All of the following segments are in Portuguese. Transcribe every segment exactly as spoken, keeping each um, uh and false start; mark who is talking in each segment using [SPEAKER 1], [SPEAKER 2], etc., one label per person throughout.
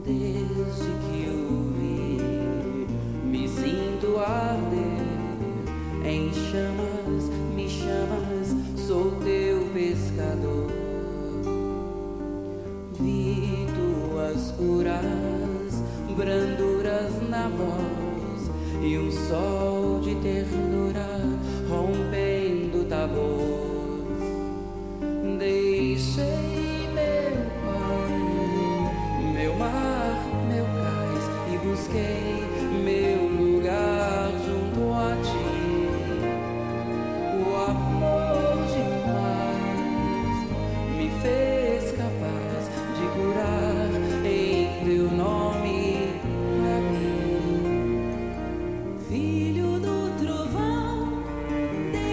[SPEAKER 1] Desde que o vi, me sinto arder em chamas, me chamas, sou teu pescador. Vi tuas curas, branduras na voz e um sol de ternura rompendo o tabor. Deixei meu pai, meu mar, meu cais e busquei meu lugar junto a ti. O amor demais me fez capaz de curar em teu nome a mim. Filho do trovão,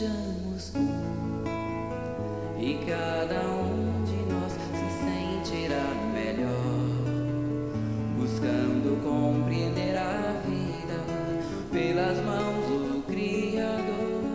[SPEAKER 1] sejamos um, e cada um de nós se sentirá melhor, buscando compreender a vida pelas mãos do Criador.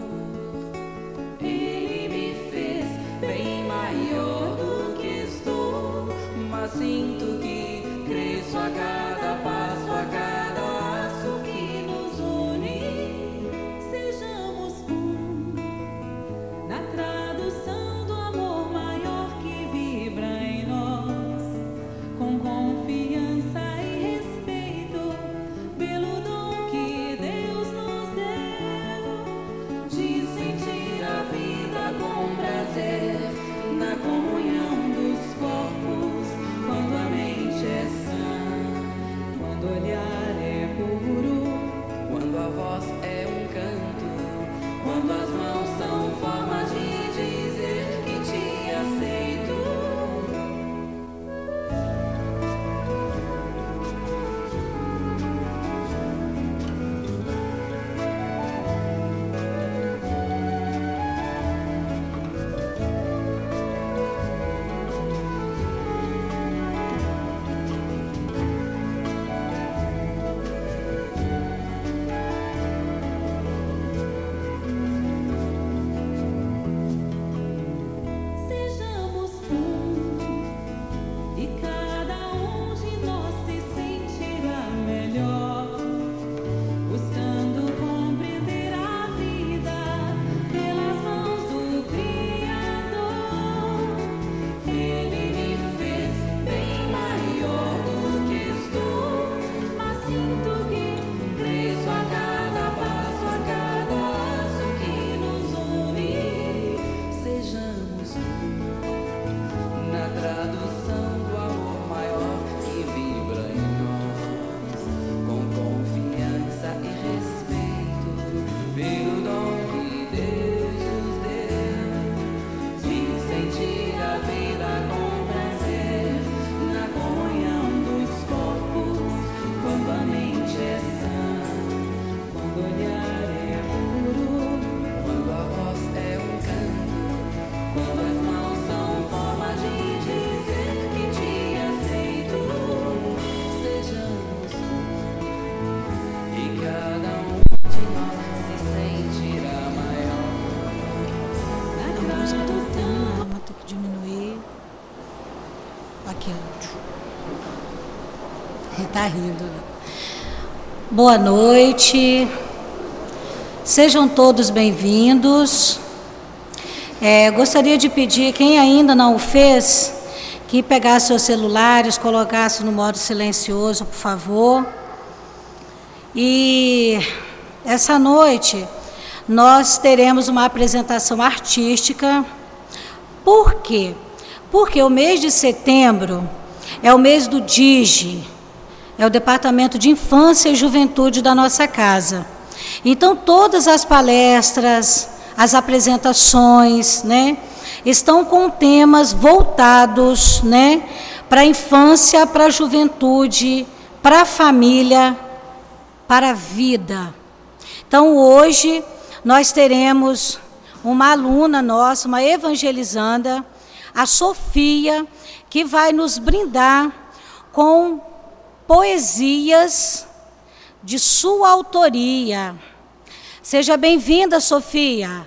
[SPEAKER 1] Ele me fez bem maior do que estou, mas sinto que cresço a cada passo, a cada laço que nos une.
[SPEAKER 2] Sejamos um, na tradução do amor maior que vibra em nós, com confiança e respeito pelo dom que Deus nos deu, de sentir a vida com prazer na comunhão dos corpos, quando a mente é sã, quando o olhar é puro,
[SPEAKER 1] Quando a voz é um canto, quando as mãos são formas de dizer que te aceito.
[SPEAKER 2] sejamos um, e cada um de nós se sentirá melhor, buscando compreender a vida pelas mãos do Criador.
[SPEAKER 1] Ele me fez bem maior do que estou,
[SPEAKER 2] Mas sinto que
[SPEAKER 1] cresço a cada passo, a cada laço que nos une. Sejamos um, na tradução do amor maior que vibra em nós, com confiança e respeito pelo dom que Deus nos deu, de sentir a vida com prazer na comunhão dos corpos, quando a mente é sã,
[SPEAKER 2] quando o olhar é puro,
[SPEAKER 1] quando a voz é um canto, quando as mãos são forma de dizer que te aceito. Sejamos um, e cada um de nós se sentirá maior.
[SPEAKER 2] na
[SPEAKER 3] A música tá tocando,
[SPEAKER 2] tradução.
[SPEAKER 3] mas tem que diminuir. Aqui, ó. Ele tá rindo, né? Boa noite. Sejam todos bem-vindos. É, gostaria de pedir, quem ainda não o fez, que pegasse seus celulares, colocasse no modo silencioso, por favor. E essa noite nós teremos uma apresentação artística. Por quê? Porque o mês de setembro é o mês do DIGE, é o Departamento de Infância e Juventude da nossa casa. Então, todas as palestras, as apresentações, né, estão com temas voltados, né, para a infância, para a juventude, para a família, para a vida. Então, hoje, nós teremos uma aluna nossa, uma evangelizanda, a Sofia, que vai nos brindar com poesias de sua autoria. Seja bem-vinda, Sofia.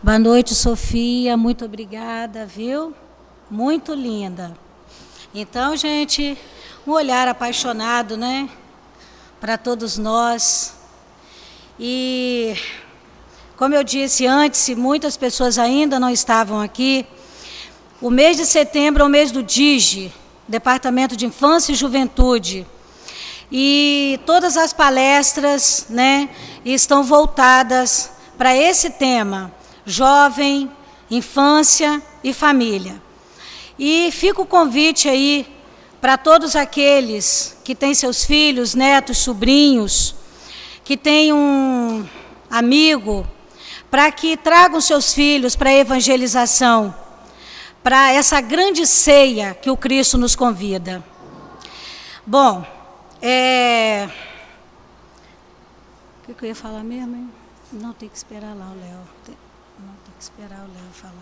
[SPEAKER 3] Boa noite, Sofia. Muito obrigada, viu? Muito linda. Então, gente, um olhar apaixonado, né? Para todos nós. E, como eu disse antes, se muitas pessoas ainda não estavam aqui, o mês de setembro é o mês do D I G, Departamento de Infância e Juventude. E todas as palestras, né, estão voltadas para esse tema, jovem, infância e família. E fica o convite aí para todos aqueles que têm seus filhos, netos, sobrinhos, que têm um amigo, para que tragam seus filhos para a evangelização, para essa grande ceia que o Cristo nos convida. Bom, é... o que, que eu ia falar mesmo, hein? Não, tem que esperar lá o Léo. Tem... Não, tem que esperar o Léo falar.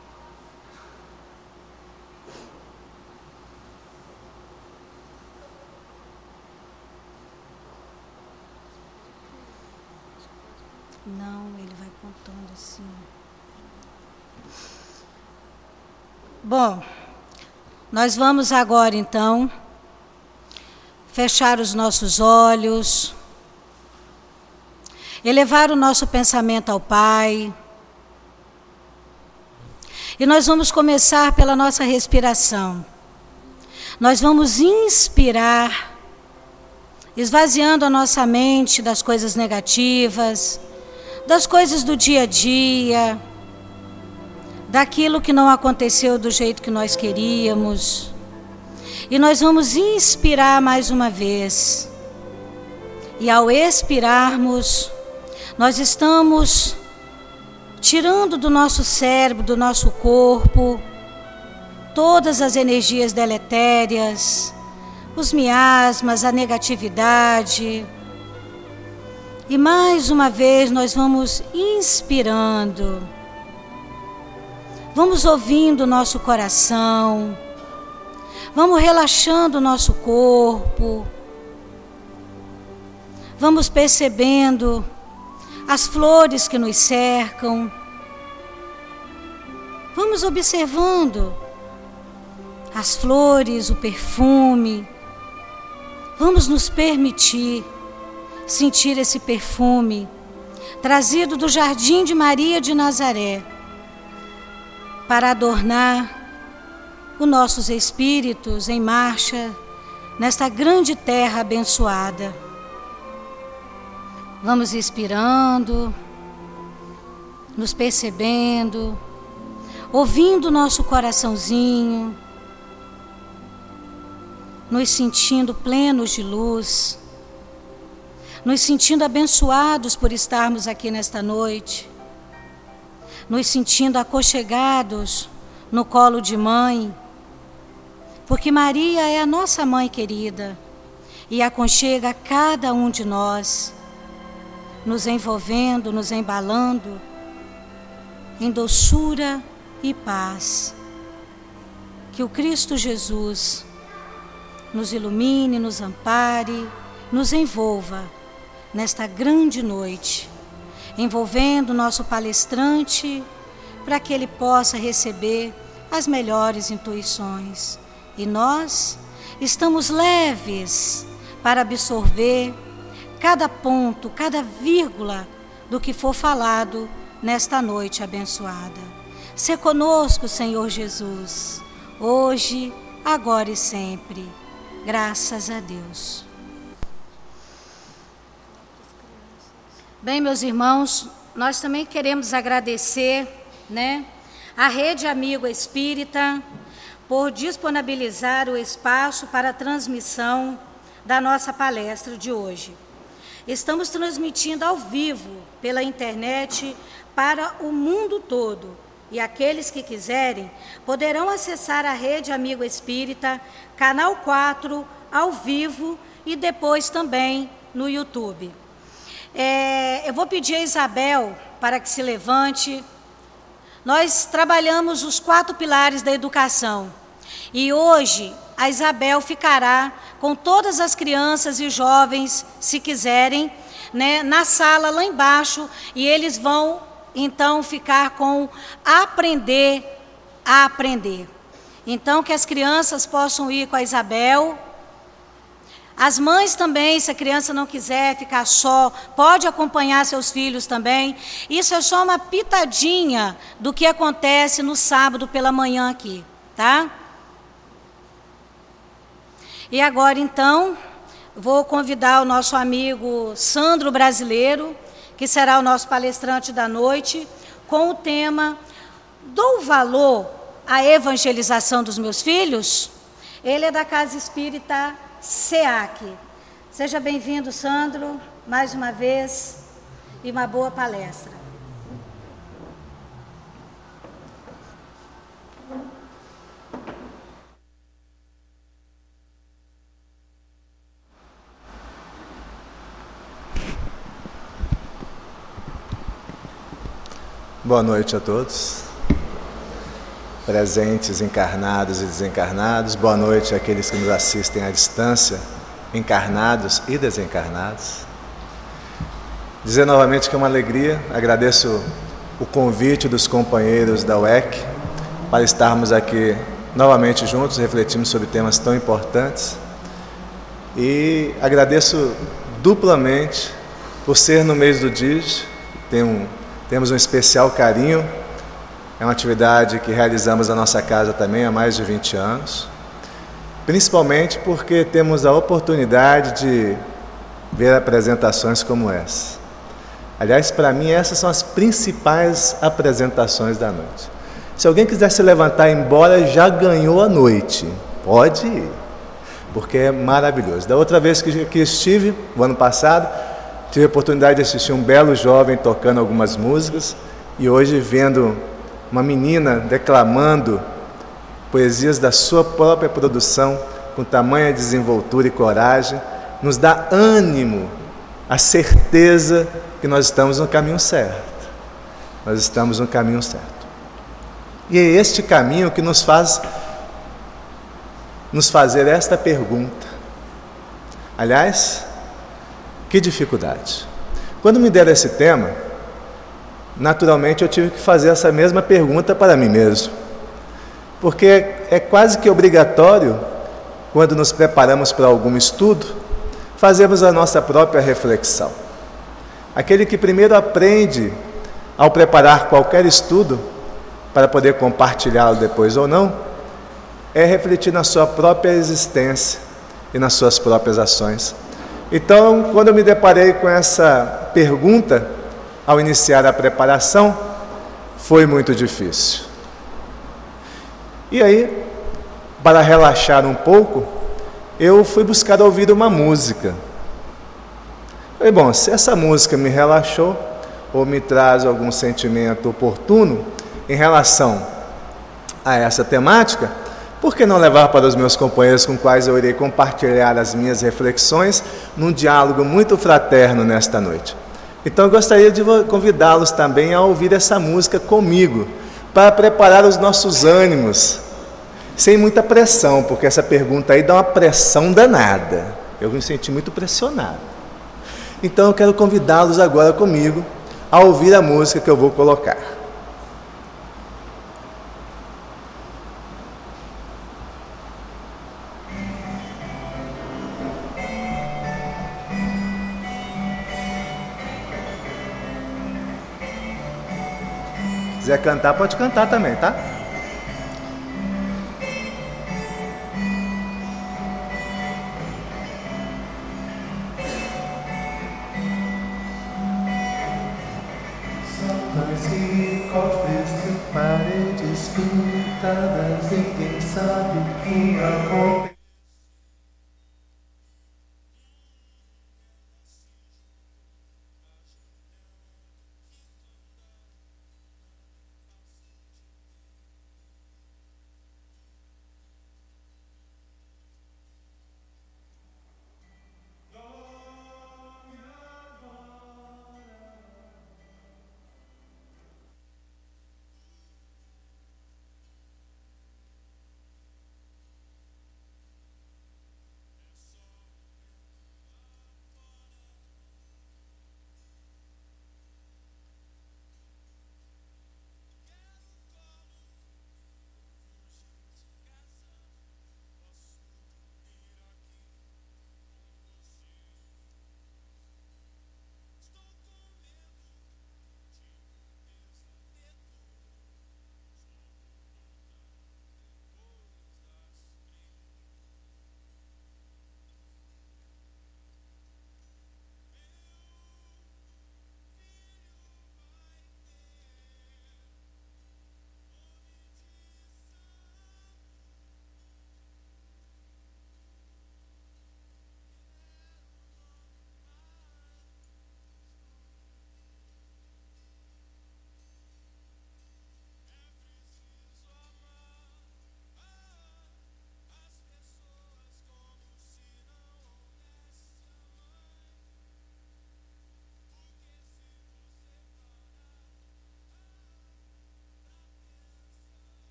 [SPEAKER 3] Não, ele vai contando assim. Bom, nós vamos agora, então, fechar os nossos olhos, elevar o nosso pensamento ao Pai. E nós vamos começar pela nossa respiração. Nós vamos inspirar, esvaziando a nossa mente das coisas negativas, das coisas do dia a dia, daquilo que não aconteceu do jeito que nós queríamos. E nós vamos inspirar mais uma vez. E ao expirarmos, nós estamos tirando do nosso cérebro, do nosso corpo, todas as energias deletérias, os miasmas, a negatividade. E mais uma vez nós vamos inspirando. Vamos ouvindo o nosso coração. Vamos relaxando o nosso corpo. Vamos percebendo as flores que nos cercam. Vamos observando as flores, o perfume. Vamos nos permitir sentir esse perfume trazido do Jardim de Maria de Nazaré para adornar os nossos espíritos em marcha nesta grande terra abençoada. Vamos inspirando, nos percebendo, ouvindo o nosso coraçãozinho, nos sentindo plenos de luz, nos sentindo abençoados por estarmos aqui nesta noite, nos sentindo aconchegados no colo de mãe, porque Maria é a nossa mãe querida e aconchega cada um de nós, nos envolvendo, nos embalando em doçura e paz. Que o Cristo Jesus nos ilumine, nos ampare, nos envolva nesta grande noite, envolvendo o nosso palestrante para que ele possa receber as melhores intuições. E nós estamos leves para absorver cada ponto, cada vírgula do que for falado nesta noite abençoada. Sê conosco, Senhor Jesus, hoje, agora e sempre. Graças a Deus. Bem, meus irmãos, nós também queremos agradecer, né, a Rede Amigo Espírita por disponibilizar o espaço para a transmissão da nossa palestra de hoje. Estamos transmitindo ao vivo pela internet para o mundo todo. E aqueles que quiserem poderão acessar a Rede Amigo Espírita, canal quatro, ao vivo e depois também no YouTube. É, eu vou pedir a Isabel para que se levante. Nós trabalhamos os quatro pilares da educação. E hoje a Isabel ficará com todas as crianças e jovens, se quiserem, né, na sala lá embaixo, e eles vão então, ficar com aprender a aprender. Então, que as crianças possam ir com a Isabel. As mães também, se a criança não quiser ficar só, pode acompanhar seus filhos também. Isso é só uma pitadinha do que acontece no sábado pela manhã aqui, tá? E agora, então, vou convidar o nosso amigo Sandro Brasileiro, que será o nosso palestrante da noite, com o tema Dou valor à evangelização dos meus filhos? Ele é da Casa Espírita SEAC. Seja bem-vindo, Sandro, mais uma vez, e uma boa palestra.
[SPEAKER 4] Boa noite a todos, presentes, encarnados e desencarnados. Boa noite àqueles que nos assistem à distância, encarnados e desencarnados. Dizer novamente que é uma alegria, agradeço o convite dos companheiros da U E C para estarmos aqui novamente juntos, refletindo sobre temas tão importantes. E agradeço duplamente por ser no mês do D I G. Tem um Temos um especial carinho, é uma atividade que realizamos na nossa casa também há mais de vinte anos, principalmente porque temos a oportunidade de ver apresentações como essa. Aliás, para mim, essas são as principais apresentações da noite. Se alguém quiser se levantar e ir embora, já ganhou a noite, pode ir, porque é maravilhoso. Da outra vez que, que estive, o ano passado, tive a oportunidade de assistir um belo jovem tocando algumas músicas e hoje vendo uma menina declamando poesias da sua própria produção com tamanha desenvoltura e coragem, nos dá ânimo, a certeza que nós estamos no caminho certo. Nós estamos no caminho certo. E é este caminho que nos faz nos fazer esta pergunta. Aliás, que dificuldade. Quando me deram esse tema, naturalmente eu tive que fazer essa mesma pergunta para mim mesmo. Porque é quase que obrigatório, quando nos preparamos para algum estudo, fazermos a nossa própria reflexão. Aquele que primeiro aprende, ao preparar qualquer estudo, para poder compartilhá-lo depois ou não, é refletir na sua própria existência e nas suas próprias ações. Então, quando eu me deparei com essa pergunta, ao iniciar a preparação, foi muito difícil. E aí, para relaxar um pouco, eu fui buscar ouvir uma música. Falei, bom, se essa música me relaxou, ou me traz algum sentimento oportuno em relação a essa temática, por que não levar para os meus companheiros com quais eu irei compartilhar as minhas reflexões num diálogo muito fraterno nesta noite? Então eu gostaria de convidá-los também a ouvir essa música comigo, para preparar os nossos ânimos, sem muita pressão, porque essa pergunta aí dá uma pressão danada. Eu me senti muito pressionado. Então eu quero convidá-los agora comigo a ouvir a música que eu vou colocar. Se quiser cantar, pode cantar também, tá? Cofres de paredes pintadas, ninguém sabe que amor.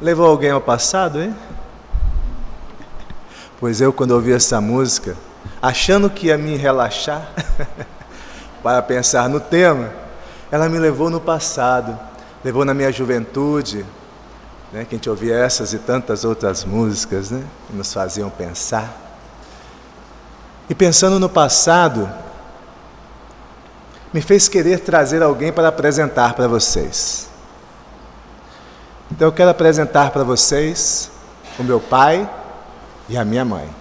[SPEAKER 4] Levou alguém ao passado, hein? Pois eu, quando ouvi essa música, achando que ia me relaxar para pensar no tema, ela me levou no passado, levou na minha juventude, né, que a gente ouvia essas e tantas outras músicas, né, que nos faziam pensar. E pensando no passado, me fez querer trazer alguém para apresentar para vocês. Então eu quero apresentar para vocês o meu pai e a minha mãe.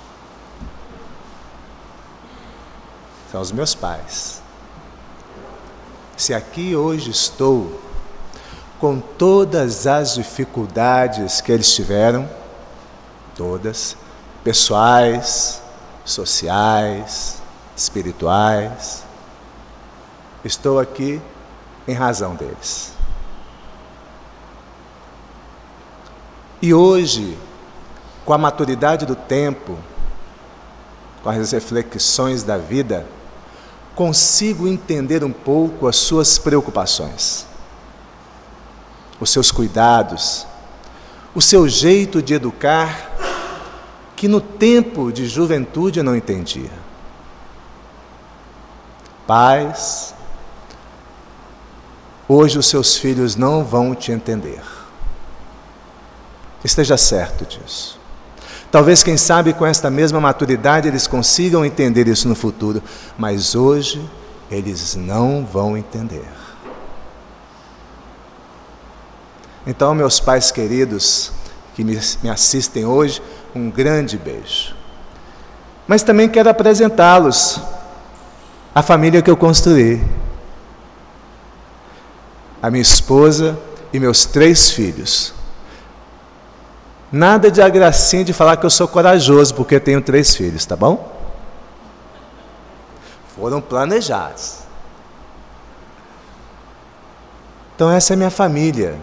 [SPEAKER 4] São os meus pais. Se aqui hoje estou, com todas as dificuldades que eles tiveram, todas, pessoais, sociais, espirituais, estou aqui em razão deles. E hoje, com a maturidade do tempo, com as reflexões da vida, consigo entender um pouco as suas preocupações, os seus cuidados, o seu jeito de educar, que no tempo de juventude eu não entendia. Pais, hoje os seus filhos não vão te entender. Esteja certo disso. Talvez, quem sabe, com esta mesma maturidade eles consigam entender isso no futuro, mas hoje eles não vão entender. Então, meus pais queridos que me, me assistem hoje, um grande beijo. Mas também quero apresentá-los à família que eu construí. A minha esposa e meus três filhos. Nada de a gracinha de falar que eu sou corajoso porque tenho três filhos, tá bom? Foram planejados. Então essa é a minha família.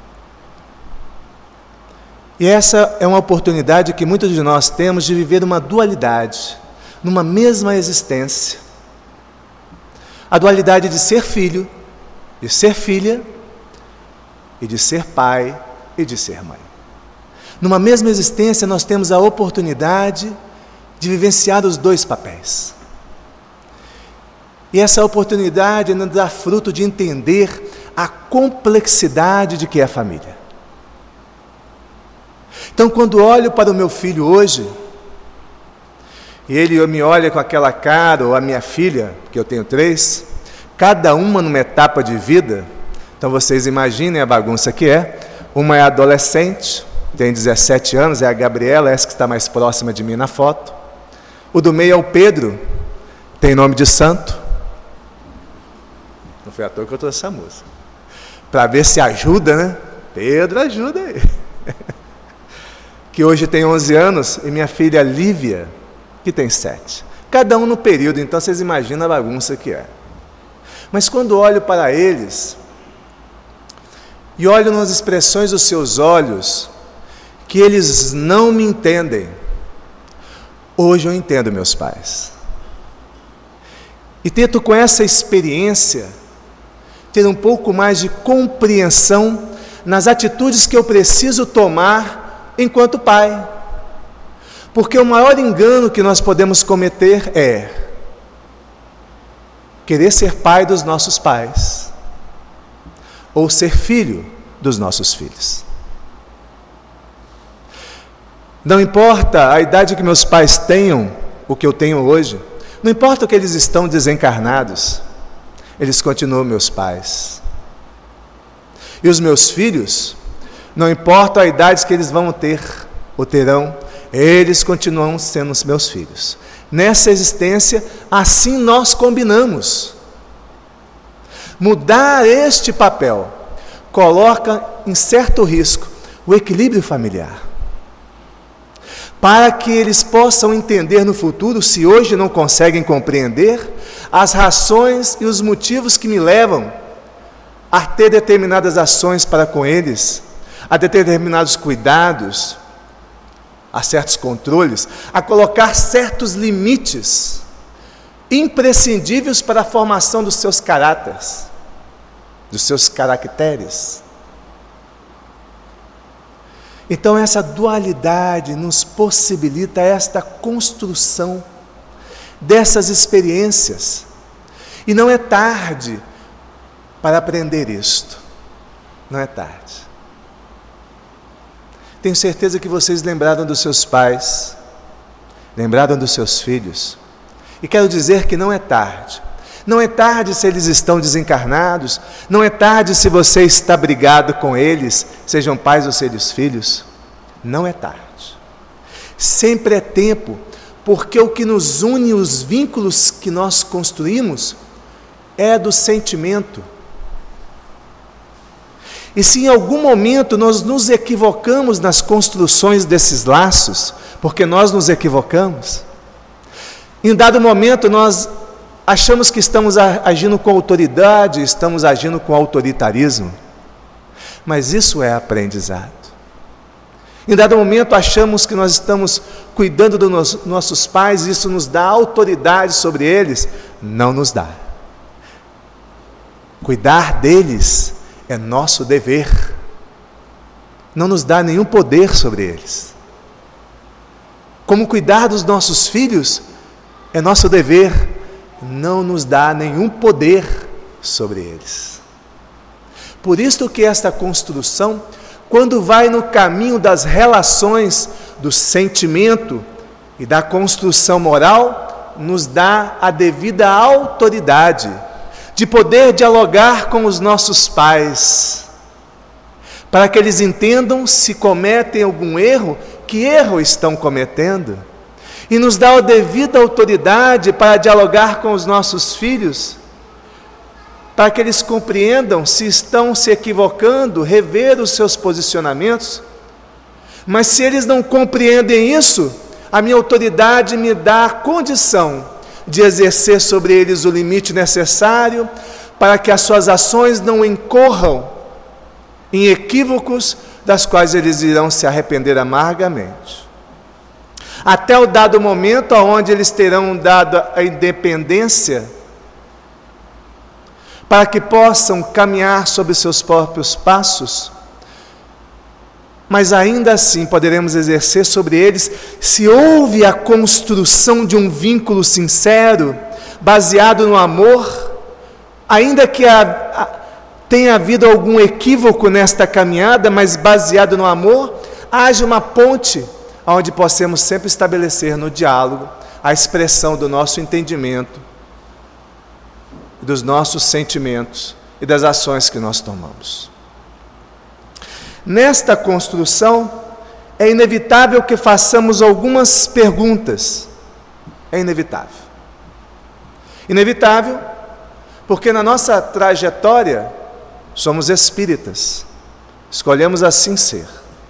[SPEAKER 4] E essa é uma oportunidade que muitos de nós temos de viver uma dualidade, numa mesma existência. A dualidade de ser filho, de ser filha, e de ser pai e de ser mãe. Numa mesma existência nós temos a oportunidade de vivenciar os dois papéis. E essa oportunidade nos dá fruto de entender a complexidade de que é a família. Então, quando olho para o meu filho hoje, e ele me olha com aquela cara, ou a minha filha, que eu tenho três, cada uma numa etapa de vida, então vocês imaginem a bagunça que é. Uma é adolescente, tem dezessete anos, é a Gabriela, essa que está mais próxima de mim na foto. O do meio é o Pedro, tem nome de santo. Não foi à toa que eu trouxe essa música. Para ver se ajuda, né? Pedro, ajuda aí. Que hoje tem onze anos, e minha filha Lívia, que tem sete. Cada um no período, então vocês imaginam a bagunça que é. Mas quando olho para eles, e olho nas expressões dos seus olhos, que eles não me entendem, hoje eu entendo meus pais. E tento, com essa experiência, ter um pouco mais de compreensão nas atitudes que eu preciso tomar enquanto pai. Porque o maior engano que nós podemos cometer é querer ser pai dos nossos pais, ou ser filho dos nossos filhos. Não importa a idade que meus pais tenham, o que eu tenho hoje, não importa o que eles estão desencarnados, eles continuam meus pais. E os meus filhos, não importa a idade que eles vão ter ou terão, eles continuam sendo os meus filhos. Nessa existência, assim nós combinamos. Mudar este papel coloca em certo risco o equilíbrio familiar. Para que eles possam entender no futuro, se hoje não conseguem compreender, as razões e os motivos que me levam a ter determinadas ações para com eles, a ter determinados cuidados, a certos controles, a colocar certos limites imprescindíveis para a formação dos seus caráteres, dos seus caracteres. Então essa dualidade nos possibilita esta construção dessas experiências. E não é tarde para aprender isto. Não é tarde. Tenho certeza que vocês lembraram dos seus pais, lembraram dos seus filhos. E quero dizer que não é tarde. Não é tarde se eles estão desencarnados. Não é tarde se você está brigado com eles, sejam pais ou sejam filhos. Não é tarde. Sempre é tempo, porque o que nos une, os vínculos que nós construímos, é do sentimento. E se em algum momento nós nos equivocamos nas construções desses laços, porque nós nos equivocamos, em dado momento nós achamos que estamos agindo com autoridade, estamos agindo com autoritarismo, mas isso é aprendizado. Em dado momento achamos que nós estamos cuidando dos nossos pais, isso nos dá autoridade sobre eles, não nos dá. Cuidar deles é nosso dever, não nos dá nenhum poder sobre eles. Como cuidar dos nossos filhos é nosso dever, não nos dá nenhum poder sobre eles. Por isso que esta construção, quando vai no caminho das relações, do sentimento e da construção moral, nos dá a devida autoridade de poder dialogar com os nossos pais, para que eles entendam se cometem algum erro, que erro estão cometendo, e nos dá a devida autoridade para dialogar com os nossos filhos, para que eles compreendam se estão se equivocando, rever os seus posicionamentos. Mas se eles não compreendem isso, a minha autoridade me dá a condição de exercer sobre eles o limite necessário para que as suas ações não incorram em equívocos das quais eles irão se arrepender amargamente. Até o dado momento onde eles terão dado a independência para que possam caminhar sobre seus próprios passos, mas ainda assim poderemos exercer sobre eles, se houve a construção de um vínculo sincero, baseado no amor, ainda que a, a, tenha havido algum equívoco nesta caminhada, mas baseado no amor, haja uma ponte, onde possamos sempre estabelecer no diálogo a expressão do nosso entendimento, dos nossos sentimentos e das ações que nós tomamos. Nesta construção, é inevitável que façamos algumas perguntas. É inevitável. Inevitável, porque na nossa trajetória, somos espíritas. Escolhemos assim ser.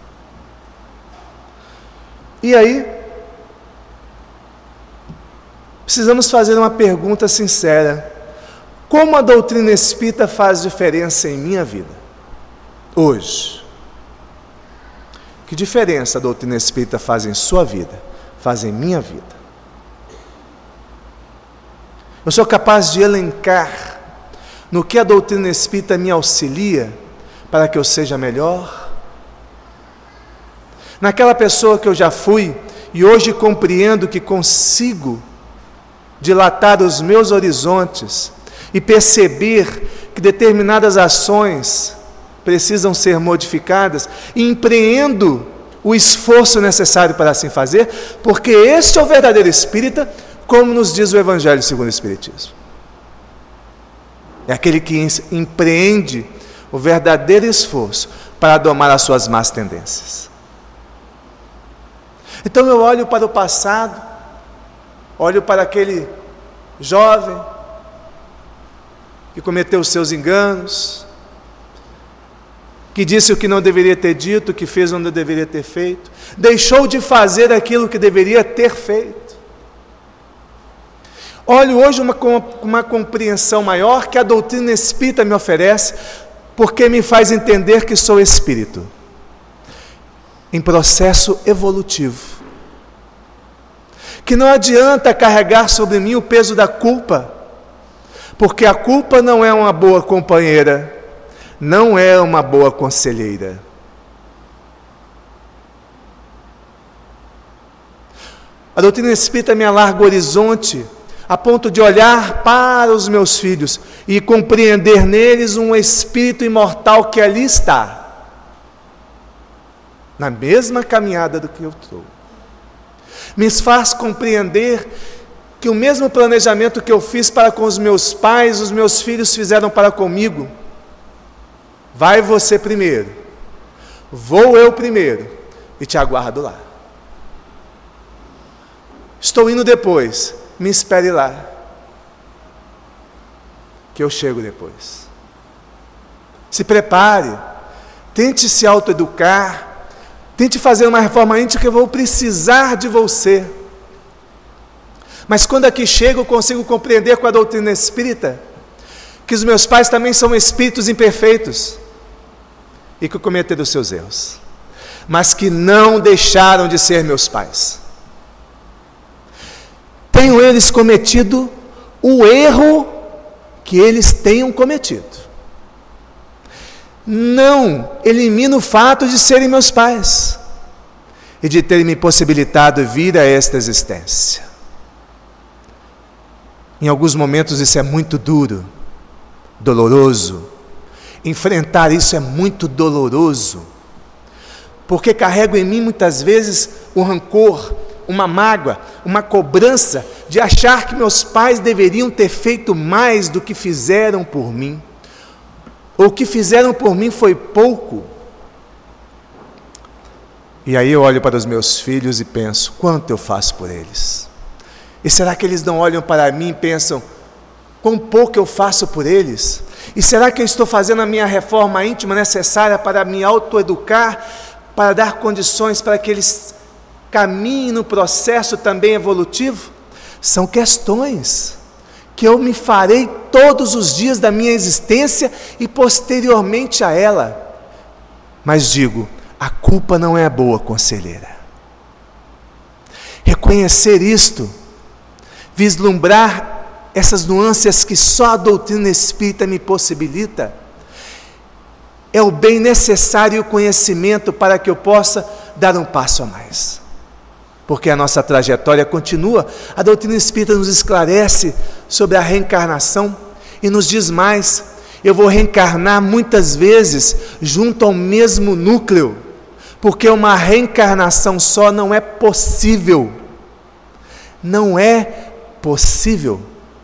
[SPEAKER 4] E aí, precisamos fazer uma pergunta sincera. Como a doutrina espírita faz diferença em minha vida? Hoje. Que diferença a doutrina espírita faz em sua vida? Faz em minha vida? Eu sou capaz de elencar no que a doutrina espírita me auxilia para que eu seja melhor? Naquela pessoa que eu já fui e hoje compreendo que consigo dilatar os meus horizontes e perceber que determinadas ações precisam ser modificadas, e empreendo o esforço necessário para assim fazer, porque este é o verdadeiro espírita, como nos diz o Evangelho segundo o Espiritismo. É aquele que empreende o verdadeiro esforço para domar as suas más tendências. Então eu olho para o passado, olho para aquele jovem que cometeu os seus enganos, que disse o que não deveria ter dito, que fez o que não deveria ter feito, deixou de fazer aquilo que deveria ter feito. Olho hoje uma, uma compreensão maior que a doutrina espírita me oferece, porque me faz entender que sou espírito, em processo evolutivo, que não adianta carregar sobre mim o peso da culpa, porque a culpa não é uma boa companheira, não é uma boa conselheira. A doutrina espírita me alarga o horizonte, a ponto de olhar para os meus filhos e compreender neles um espírito imortal que ali está, na mesma caminhada do que eu estou. Me faz compreender que o mesmo planejamento que eu fiz para com os meus pais, os meus filhos fizeram para comigo. Vai você primeiro, vou eu primeiro e te aguardo lá. Estou indo depois, me espere lá, que eu chego depois. Se prepare, tente se autoeducar, tente fazer uma reforma íntima que eu vou precisar de você. Mas quando aqui chego, eu consigo compreender com a doutrina espírita que os meus pais também são espíritos imperfeitos e que cometeram os seus erros, mas que não deixaram de ser meus pais. Tenham eles cometido o erro que eles tenham cometido. Não elimina o fato de serem meus pais e de terem me possibilitado vir a esta existência. Em alguns momentos isso é muito duro, doloroso. Enfrentar isso é muito doloroso, porque carrego em mim muitas vezes o rancor, uma mágoa, uma cobrança de achar que meus pais deveriam ter feito mais do que fizeram por mim, ou o que fizeram por mim foi pouco. E aí eu olho para os meus filhos e penso, quanto eu faço por eles? E será que eles não olham para mim e pensam, quão pouco eu faço por eles? E será que eu estou fazendo a minha reforma íntima necessária para me autoeducar, para dar condições para que eles caminhem no processo também evolutivo? São questões que eu me farei todos os dias da minha existência e posteriormente a ela. Mas digo, a culpa não é boa conselheira. Reconhecer isto, vislumbrar essas nuances que só a doutrina espírita me possibilita, é o bem necessário e o conhecimento para que eu possa dar um passo a mais. Porque a nossa trajetória continua, a doutrina espírita nos esclarece sobre a reencarnação e nos diz mais, eu vou reencarnar muitas vezes junto ao mesmo núcleo, porque uma reencarnação só não é possível, não é possível.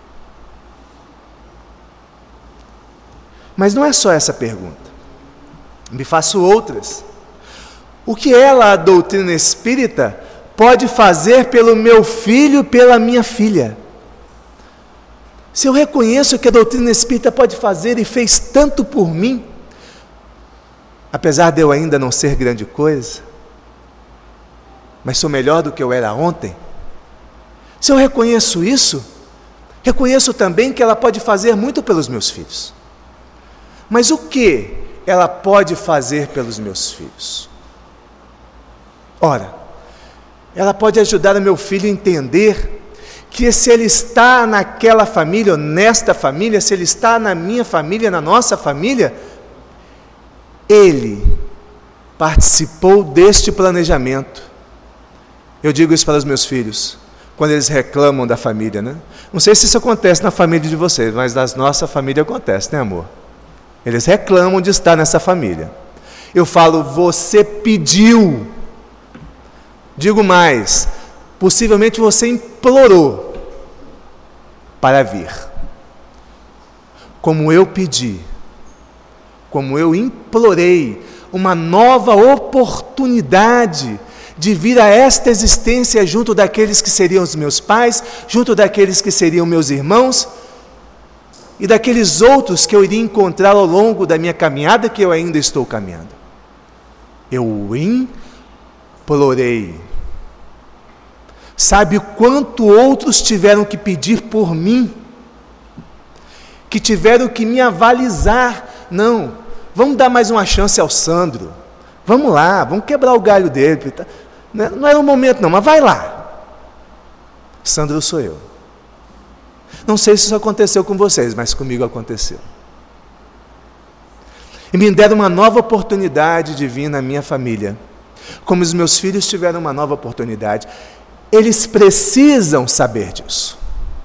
[SPEAKER 4] Mas não é só essa pergunta, me faço outras. O que ela, a doutrina espírita, pode fazer pelo meu filho e pela minha filha? Se eu reconheço que a doutrina espírita pode fazer e fez tanto por mim, apesar de eu ainda não ser grande coisa, mas sou melhor do que eu era ontem, se eu reconheço isso, reconheço também que ela pode fazer muito pelos meus filhos. Mas o que ela pode fazer pelos meus filhos? Ora, ela pode ajudar o meu filho a entender que se ele está naquela família, ou nesta família, se ele está na minha família, na nossa família, ele participou deste planejamento. Eu digo isso para os meus filhos, quando eles reclamam da família, né? Não sei se isso acontece na família de vocês, mas na nossa família acontece, né, amor? Eles reclamam de estar nessa família. Eu falo, você pediu. Digo mais, possivelmente você implorou para vir. Como eu pedi, como eu implorei, uma nova oportunidade de vir a esta existência junto daqueles que seriam os meus pais, junto daqueles que seriam meus irmãos, e daqueles outros que eu iria encontrar ao longo da minha caminhada, que eu ainda estou caminhando. Eu implorei. Sabe o quanto outros tiveram que pedir por mim? Que tiveram que me avalizar. Não, vamos dar mais uma chance ao Sandro. Vamos lá, vamos quebrar o galho dele. Não era o momento não, mas vai lá. Sandro sou eu. Não sei se isso aconteceu com vocês, mas comigo aconteceu. E me deram uma nova oportunidade de vir na minha família, como os meus filhos tiveram uma nova oportunidade. eles precisam saber disso.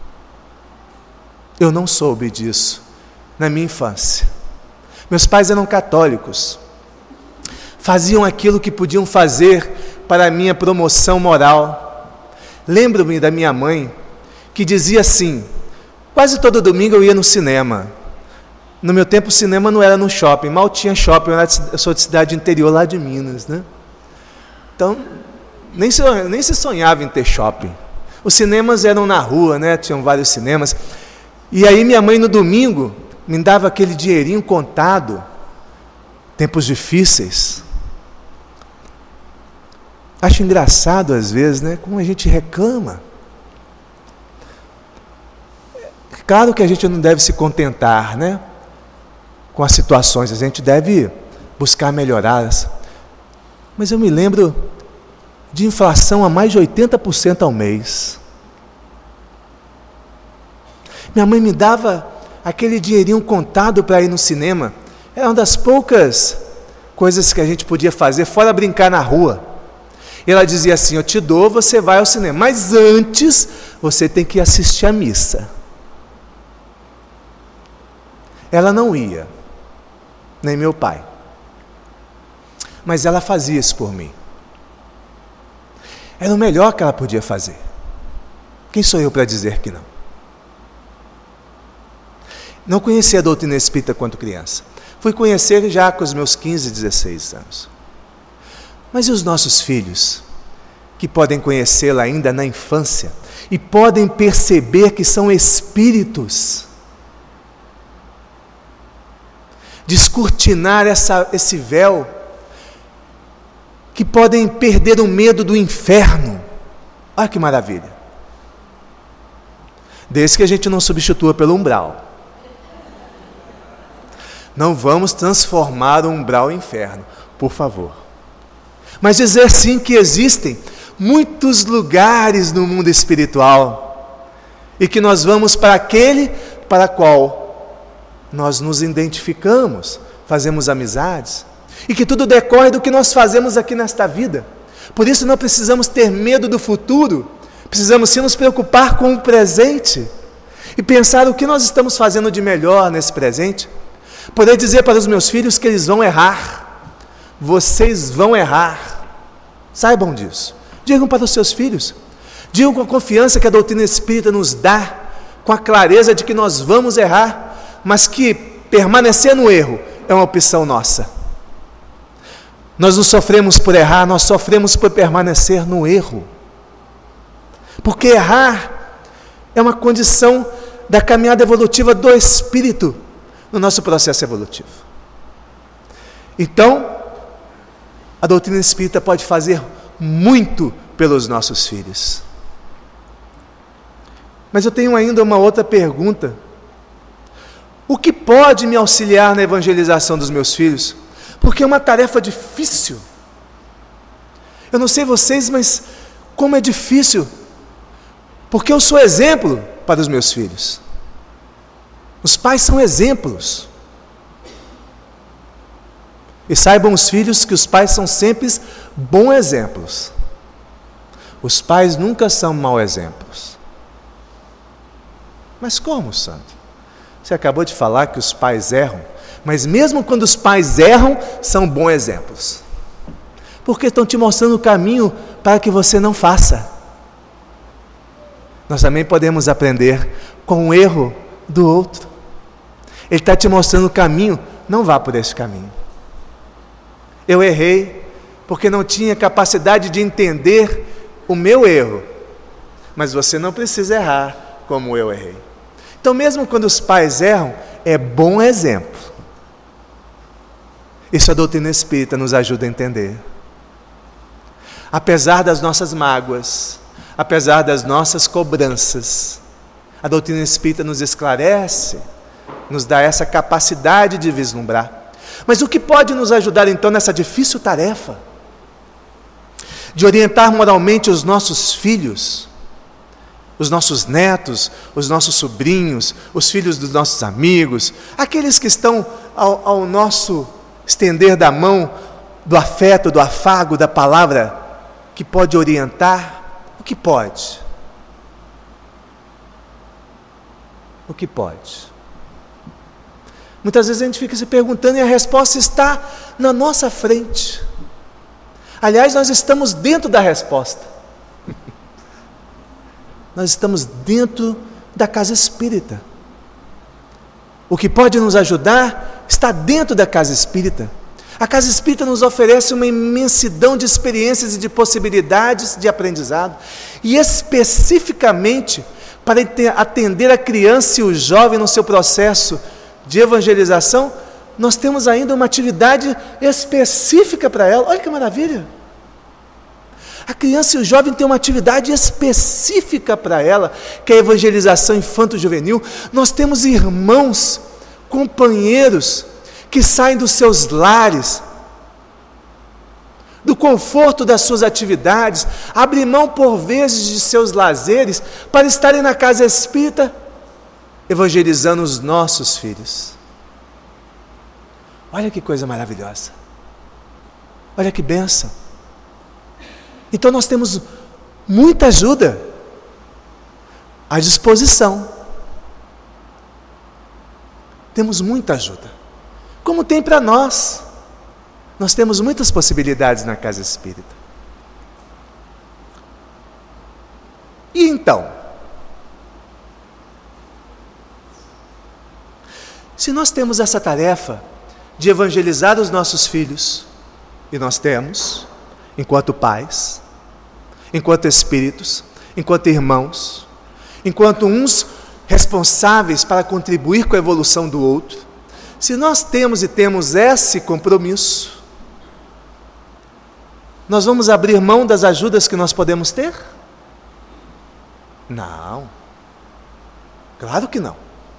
[SPEAKER 4] Eu não soube disso na minha infância. Meus pais eram católicos. Faziam aquilo que podiam fazer para a minha promoção moral. Lembro-me da minha mãe, que dizia assim, quase todo domingo eu ia no cinema. No meu tempo o cinema não era no shopping, mal tinha shopping, eu sou de cidade interior lá de Minas, né? Então, nem se, nem se sonhava em ter shopping. Os cinemas eram na rua, né? Tinham vários cinemas. E aí minha mãe no domingo me dava aquele dinheirinho contado, tempos difíceis. Acho engraçado às vezes, né? Como a gente reclama. Claro que a gente não deve se contentar, né? Com as situações, a gente deve buscar melhorá-las. Mas eu me lembro de inflação a mais de oitenta por cento ao mês. Minha mãe me dava aquele dinheirinho contado para ir no cinema. Era uma das poucas coisas que a gente podia fazer, fora brincar na rua. E ela dizia assim, eu te dou, você vai ao cinema. Mas antes, você tem que assistir à missa. Ela não ia, nem meu pai. Mas ela fazia isso por mim. Era o melhor que ela podia fazer. Quem sou eu para dizer que não? Não conhecia a doutrina espírita quando criança. Fui conhecer já com os meus quinze, dezesseis anos. Mas e os nossos filhos, que podem conhecê-la ainda na infância e podem perceber que são espíritos? Descortinar essa, esse véu, que podem perder o medo do inferno. Olha que maravilha. Desde que a gente não substitua pelo umbral. Não vamos transformar o umbral em inferno, por favor. Mas dizer sim que existem muitos lugares no mundo espiritual e que nós vamos para aquele para qual nós nos identificamos, fazemos amizades, e que tudo decorre do que nós fazemos aqui nesta vida. Por isso não precisamos ter medo do futuro, precisamos sim nos preocupar com o presente e pensar o que nós estamos fazendo de melhor nesse presente. Poder dizer para os meus filhos que eles vão errar, vocês vão errar, saibam disso. Digam para os seus filhos, digam com a confiança que a doutrina espírita nos dá, com a clareza de que nós vamos errar, mas que permanecer no erro é uma opção nossa. Nós não sofremos por errar, nós sofremos por permanecer no erro. Porque errar é uma condição da caminhada evolutiva do espírito no nosso processo evolutivo. Então, a doutrina espírita pode fazer muito pelos nossos filhos. Mas eu tenho ainda uma outra pergunta. O que pode me auxiliar na evangelização dos meus filhos? Porque é uma tarefa difícil. Eu não sei vocês, mas como é difícil. Porque eu sou exemplo para os meus filhos. Os pais são exemplos. E saibam os filhos que os pais são sempre bons exemplos. Os pais nunca são maus exemplos. Mas como, santo? Você acabou de falar que os pais erram, mas mesmo quando os pais erram, são bons exemplos. Porque estão te mostrando o caminho para que você não faça. Nós também podemos aprender com o erro do outro. Ele está te mostrando o caminho, não vá por esse caminho. Eu errei porque não tinha capacidade de entender o meu erro. Mas você não precisa errar como eu errei. Então, mesmo quando os pais erram, é bom exemplo. Isso a doutrina espírita nos ajuda a entender. Apesar das nossas mágoas, apesar das nossas cobranças, a doutrina espírita nos esclarece, nos dá essa capacidade de vislumbrar. Mas o que pode nos ajudar então nessa difícil tarefa? De orientar moralmente os nossos filhos, os nossos netos, os nossos sobrinhos, os filhos dos nossos amigos, aqueles que estão ao, ao nosso estender da mão, do afeto, do afago, da palavra, que pode orientar. O que pode? O que pode? Muitas vezes a gente fica se perguntando e a resposta está na nossa frente. Aliás, nós estamos dentro da resposta. Nós estamos dentro da casa espírita. O que pode nos ajudar está dentro da casa espírita. A casa espírita nos oferece uma imensidão de experiências e de possibilidades de aprendizado. E especificamente para atender a criança e o jovem no seu processo de evangelização, nós temos ainda uma atividade específica para ela. Olha que maravilha! A criança e o jovem têm uma atividade específica para ela, que é a evangelização infanto-juvenil. Nós temos irmãos, companheiros, que saem dos seus lares, do conforto das suas atividades, abrem mão por vezes de seus lazeres, para estarem na casa espírita, evangelizando os nossos filhos. Olha que coisa maravilhosa! Olha que bênção! Então nós temos muita ajuda à disposição. Temos muita ajuda. Como tem para nós. Nós temos muitas possibilidades na casa espírita. E então? Se nós temos essa tarefa de evangelizar os nossos filhos, e nós temos, enquanto pais, enquanto espíritos, enquanto irmãos, enquanto uns responsáveis para contribuir com a evolução do outro, se nós temos e temos esse compromisso, nós vamos abrir mão das ajudas que nós podemos ter? Não. Claro que não.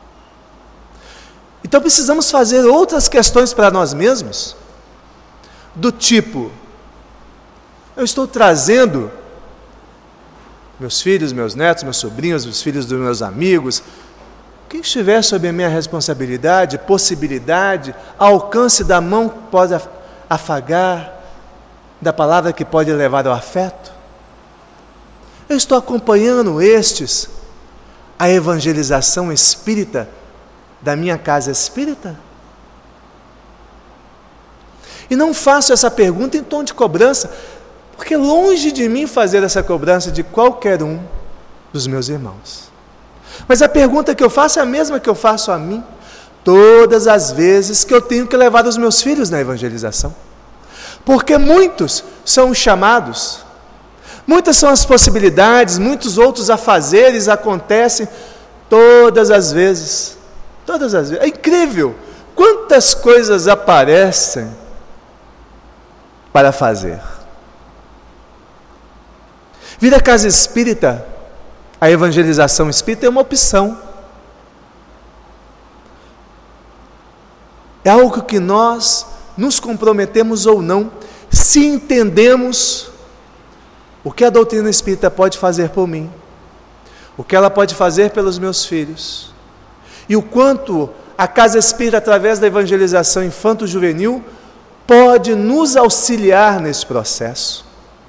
[SPEAKER 4] Então precisamos fazer outras questões para nós mesmos, do tipo: eu estou trazendo meus filhos, meus netos, meus sobrinhos, os filhos dos meus amigos, quem estiver sob a minha responsabilidade, possibilidade, alcance da mão que pode afagar, da palavra que pode levar ao afeto. Eu estou acompanhando estes, a evangelização espírita da minha casa espírita? E não faço essa pergunta em tom de cobrança, porque longe de mim fazer essa cobrança de qualquer um dos meus irmãos. Mas a pergunta que eu faço é a mesma que eu faço a mim, todas as vezes que eu tenho que levar os meus filhos na evangelização. Porque muitos são os chamados, muitas são as possibilidades, muitos outros afazeres acontecem todas as vezes. Todas as vezes. É incrível quantas coisas aparecem para fazer. Vir à casa espírita, a evangelização espírita é uma opção. É algo que nós nos comprometemos ou não, se entendemos o que a doutrina espírita pode fazer por mim, o que ela pode fazer pelos meus filhos, e o quanto a casa espírita, através da evangelização infanto-juvenil, pode nos auxiliar nesse processo.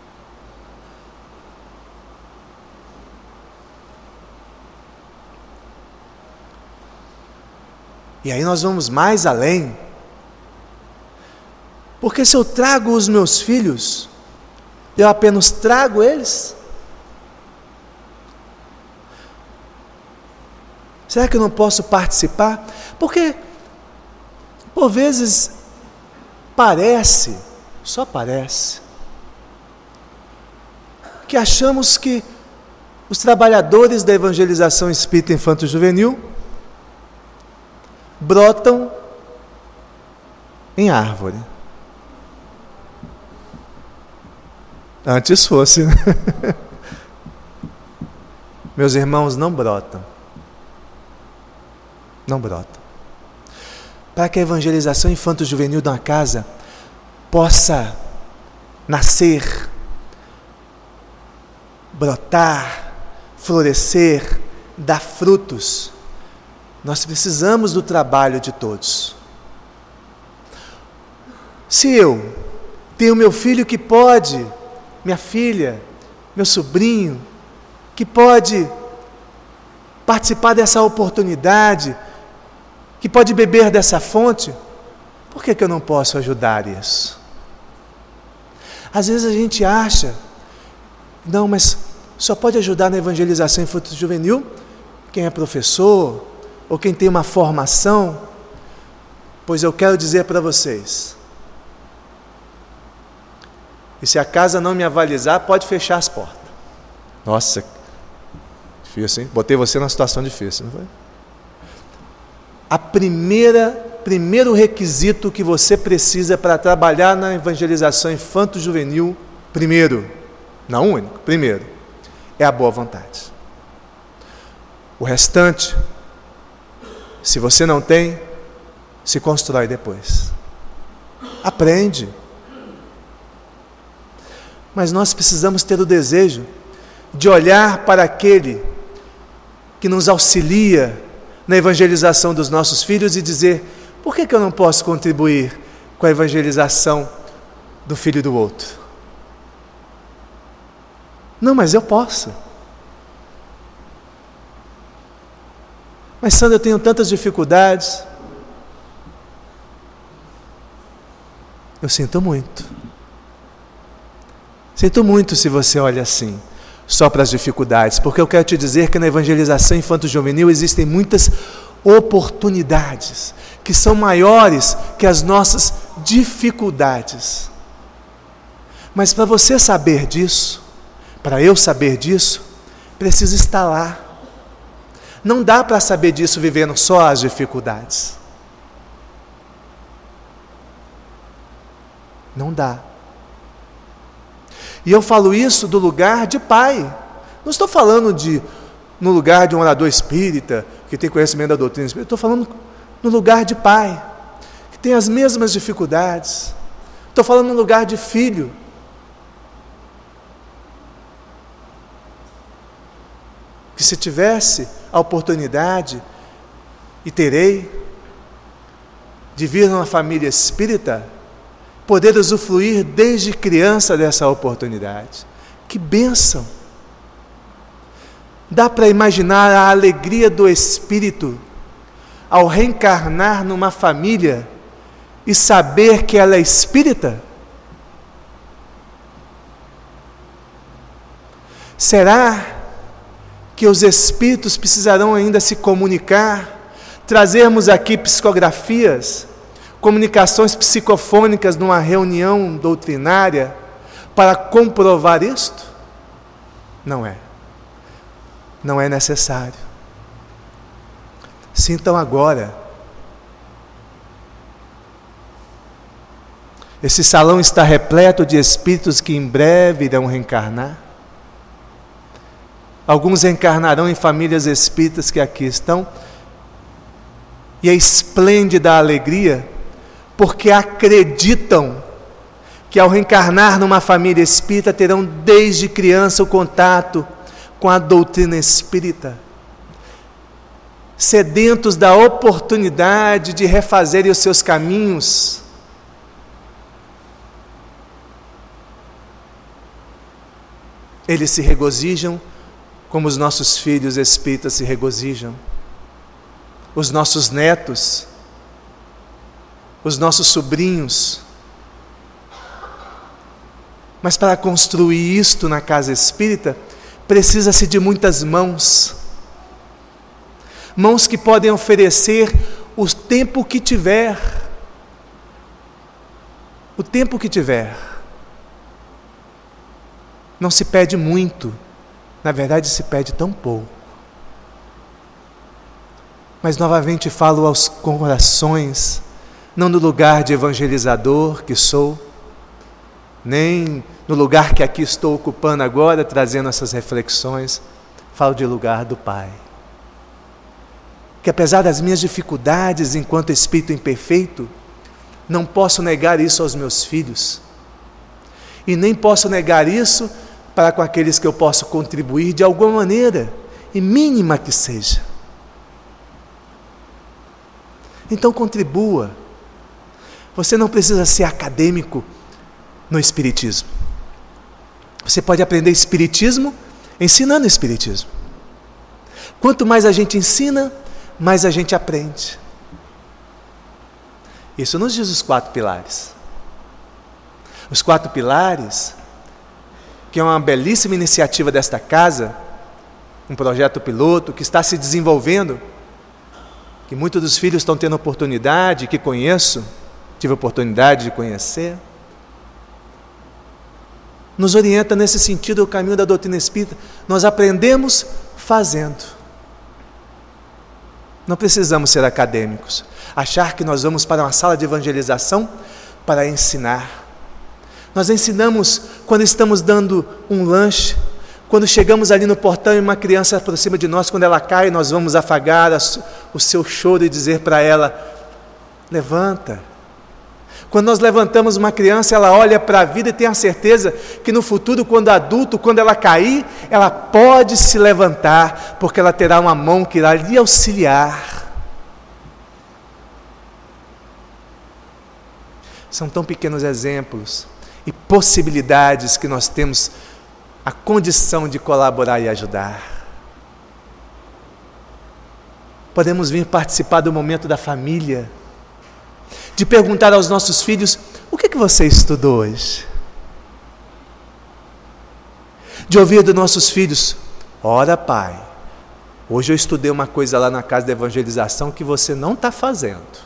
[SPEAKER 4] E aí nós vamos mais além, porque se eu trago os meus filhos, eu apenas trago eles? Será que eu não posso participar? Porque, por vezes, parece, só parece, que achamos que os trabalhadores da evangelização espírita infanto-juvenil brotam em árvore. Antes fosse. Meus irmãos, não brotam. Não brotam. Para que a evangelização infanto-juvenil de uma casa possa nascer, brotar, florescer, dar frutos, nós precisamos do trabalho de todos. Se eu tenho meu filho que pode, minha filha, meu sobrinho, que pode participar dessa oportunidade, que pode beber dessa fonte, por que que eu não posso ajudar isso? Às vezes a gente acha, não, mas só pode ajudar na evangelização infanto juvenil quem é professor ou quem tem uma formação. Pois eu quero dizer para vocês, e se a casa não me avalizar, pode fechar as portas. Nossa, difícil, hein? Botei você numa situação difícil, não foi? A primeira, primeiro requisito que você precisa para trabalhar na evangelização infanto-juvenil, primeiro, não único, primeiro, é a boa vontade. O restante, se você não tem, se constrói depois. Aprende. Mas nós precisamos ter o desejo de olhar para aquele que nos auxilia na evangelização dos nossos filhos e dizer: por que que eu não posso contribuir com a evangelização do filho do outro? Não, mas eu posso. Mas Sandra, eu tenho tantas dificuldades. Eu sinto muito. Sinto muito se você olha assim, só para as dificuldades, porque eu quero te dizer que na evangelização infanto-juvenil existem muitas oportunidades que são maiores que as nossas dificuldades. Mas para você saber disso, para eu saber disso, preciso estar lá. Não dá para saber disso vivendo só as dificuldades. Não dá. E eu falo isso do lugar de pai. Não estou falando de no lugar de um orador espírita, que tem conhecimento da doutrina espírita. Estou falando no lugar de pai, que tem as mesmas dificuldades. Estou falando no lugar de filho. Que se tivesse a oportunidade, e terei, de vir numa família espírita, poder usufruir desde criança dessa oportunidade. Que bênção! Dá para imaginar a alegria do espírito ao reencarnar numa família e saber que ela é espírita? Será que os espíritos precisarão ainda se comunicar, trazermos aqui psicografias, comunicações psicofônicas numa reunião doutrinária para comprovar isto? Não é. Não é necessário. Sintam agora. Esse salão está repleto de espíritos que em breve irão reencarnar. Alguns reencarnarão em famílias espíritas que aqui estão. E é esplêndida a alegria, porque acreditam que ao reencarnar numa família espírita terão desde criança o contato com a doutrina espírita, sedentos da oportunidade de refazerem os seus caminhos. Eles se regozijam como os nossos filhos espíritas se regozijam, os nossos netos, os nossos sobrinhos. Mas para construir isto na casa espírita, precisa-se de muitas mãos, mãos que podem oferecer o tempo que tiver, o tempo que tiver. Não se pede muito, na verdade se pede tão pouco. Mas novamente falo aos corações, não no lugar de evangelizador que sou, nem no lugar que aqui estou ocupando agora, trazendo essas reflexões, falo de lugar do Pai. Que apesar das minhas dificuldades enquanto espírito imperfeito, não posso negar isso aos meus filhos, e nem posso negar isso para com aqueles que eu posso contribuir de alguma maneira, e mínima que seja. Então contribua. Você não precisa ser acadêmico no espiritismo. Você pode aprender espiritismo ensinando o Espiritismo. Quanto mais a gente ensina, mais a gente aprende. Isso nos diz os quatro pilares. Os quatro pilares, que é uma belíssima iniciativa desta casa, um projeto piloto que está se desenvolvendo, que muitos dos filhos estão tendo oportunidade, que conheço, tive a oportunidade de conhecer, nos orienta nesse sentido o caminho da doutrina espírita. Nós aprendemos fazendo. Não precisamos ser acadêmicos, achar que nós vamos para uma sala de evangelização para ensinar. Nós ensinamos quando estamos dando um lanche, quando chegamos ali no portão e uma criança se aproxima de nós, quando ela cai, nós vamos afagar o seu choro e dizer para ela: levanta. Quando nós levantamos uma criança, ela olha para a vida e tem a certeza que no futuro, quando adulto, quando ela cair, ela pode se levantar, porque ela terá uma mão que irá lhe auxiliar. São tão pequenos exemplos e possibilidades que nós temos a condição de colaborar e ajudar. Podemos vir participar do momento da família, de perguntar aos nossos filhos: o que é que você estudou hoje? De ouvir dos nossos filhos: ora, pai, hoje eu estudei uma coisa lá na casa da evangelização que você não está fazendo.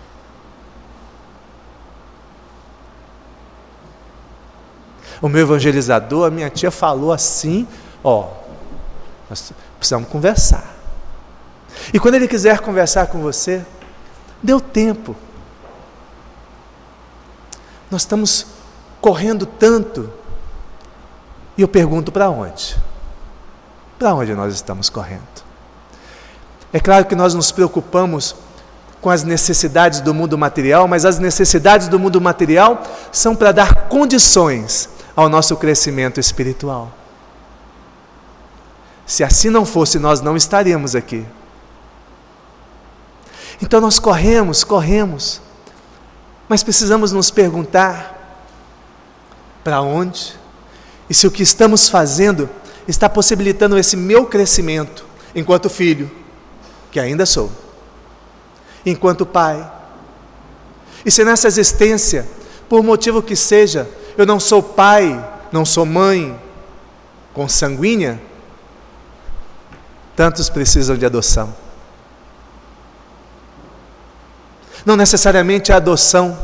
[SPEAKER 4] O meu evangelizador, a minha tia falou assim, ó, nós precisamos conversar. E quando ele quiser conversar com você, dê o tempo. Nós estamos correndo tanto, e eu pergunto: para onde? Para onde nós estamos correndo? É claro que nós nos preocupamos com as necessidades do mundo material, mas as necessidades do mundo material são para dar condições ao nosso crescimento espiritual. Se assim não fosse, nós não estaríamos aqui. Então nós corremos, corremos, mas precisamos nos perguntar: para onde? E se o que estamos fazendo está possibilitando esse meu crescimento enquanto filho, que ainda sou, enquanto pai. E se nessa existência, por motivo que seja, eu não sou pai, não sou mãe consanguínea, tantos precisam de adoção. Não necessariamente a adoção,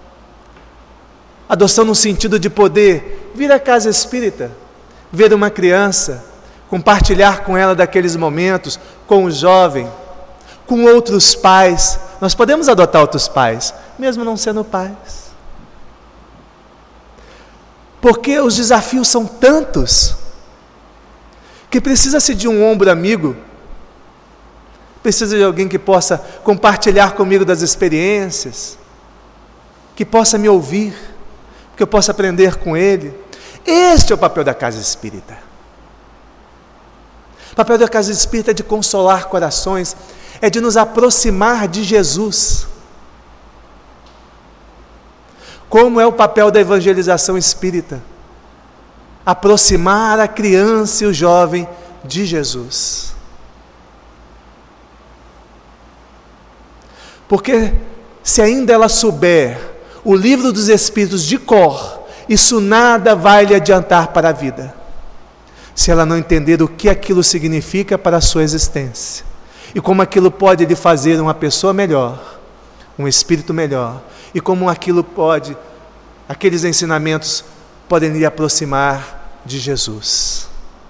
[SPEAKER 4] adoção no sentido de poder vir à casa espírita, ver uma criança, compartilhar com ela daqueles momentos, com o jovem, com outros pais. Nós podemos adotar outros pais, mesmo não sendo pais. Porque os desafios são tantos, que precisa-se de um ombro amigo, precisa de alguém que possa compartilhar comigo das experiências, que possa me ouvir, que eu possa aprender com ele. Este é o papel da casa espírita. O papel da casa espírita é de consolar corações, é de nos aproximar de Jesus. Como é o papel da evangelização espírita? Aproximar a criança e o jovem de Jesus. Porque se ainda ela souber o livro dos Espíritos de cor, isso nada vai lhe adiantar para a vida, se ela não entender o que aquilo significa para a sua existência, e como aquilo pode lhe fazer uma pessoa melhor, um espírito melhor, e como aquilo pode, aqueles ensinamentos podem lhe aproximar de Jesus.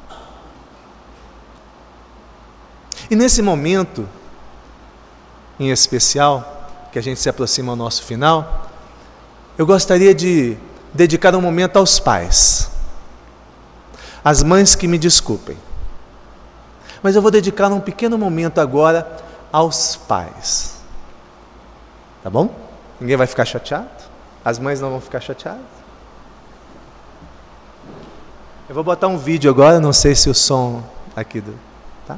[SPEAKER 4] E nesse momento, em especial, que a gente se aproxima ao nosso final, eu gostaria de dedicar um momento aos pais. As mães que me desculpem, mas eu vou dedicar um pequeno momento agora aos pais. Tá bom? Ninguém vai ficar chateado? As mães não vão ficar chateadas? Eu vou botar um vídeo agora, não sei se o som aqui do... Tá?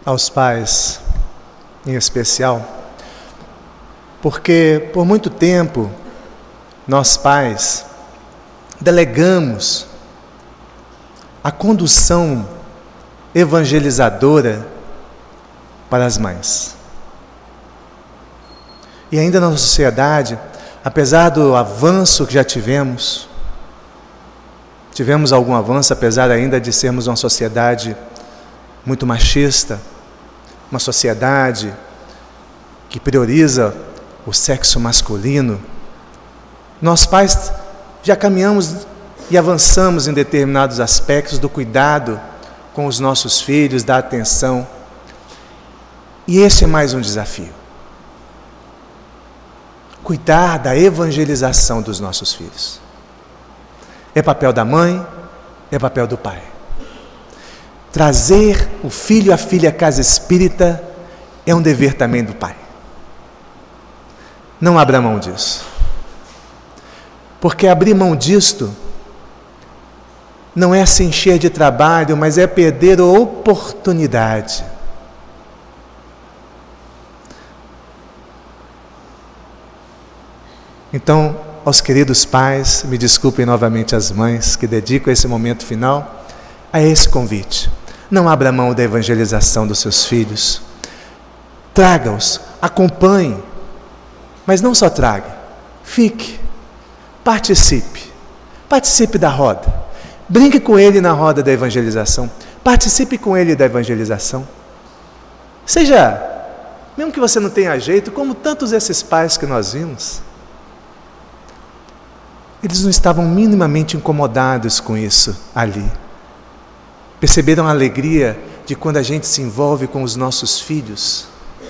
[SPEAKER 4] aos pais em especial, porque por muito tempo nós pais delegamos a condução evangelizadora para as mães. E ainda na sociedade, apesar do avanço que já tivemos, tivemos algum avanço, apesar ainda de sermos uma sociedade muito machista, uma sociedade que prioriza o sexo masculino, nós pais já caminhamos e avançamos em determinados aspectos do cuidado com os nossos filhos, da atenção. E esse é mais um desafio. Cuidar da evangelização dos nossos filhos. É papel da mãe, é papel do pai. Trazer o filho e a filha à casa espírita é um dever também do pai. Não abra mão disso. Porque abrir mão disto não é se encher de trabalho, mas é perder a oportunidade. Então, aos queridos pais, me desculpem novamente as mães que dedicam esse momento final a esse convite. Não abra mão da evangelização dos seus filhos. Traga-os, acompanhe, mas não só traga, fique, participe, participe da roda, brinque com ele na roda da evangelização, participe com ele da evangelização. Seja, mesmo que você não tenha jeito, como tantos esses pais que nós vimos, eles não estavam minimamente incomodados com isso ali. Perceberam a alegria de quando a gente se envolve com os nossos filhos.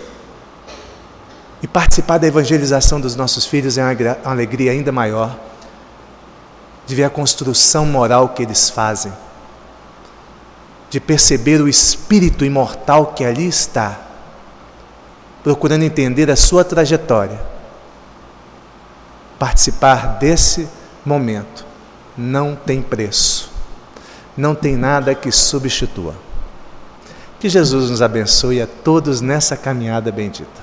[SPEAKER 4] E participar da evangelização dos nossos filhos é uma alegria ainda maior, de ver a construção moral que eles fazem, de perceber o espírito imortal que ali está, procurando entender a sua trajetória. Participar desse momento não tem preço, não tem nada que substitua. Que Jesus nos abençoe a todos nessa caminhada bendita.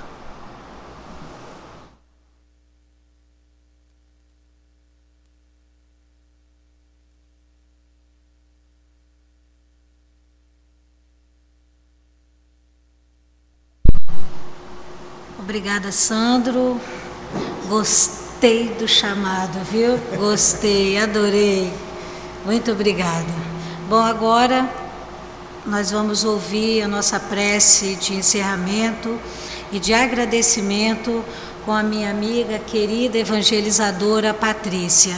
[SPEAKER 3] Obrigada, Sandro. Gostei do chamado, viu? Gostei, adorei. Muito obrigada. Bom, agora nós vamos ouvir a nossa prece de encerramento e de agradecimento com a minha amiga querida evangelizadora Patrícia.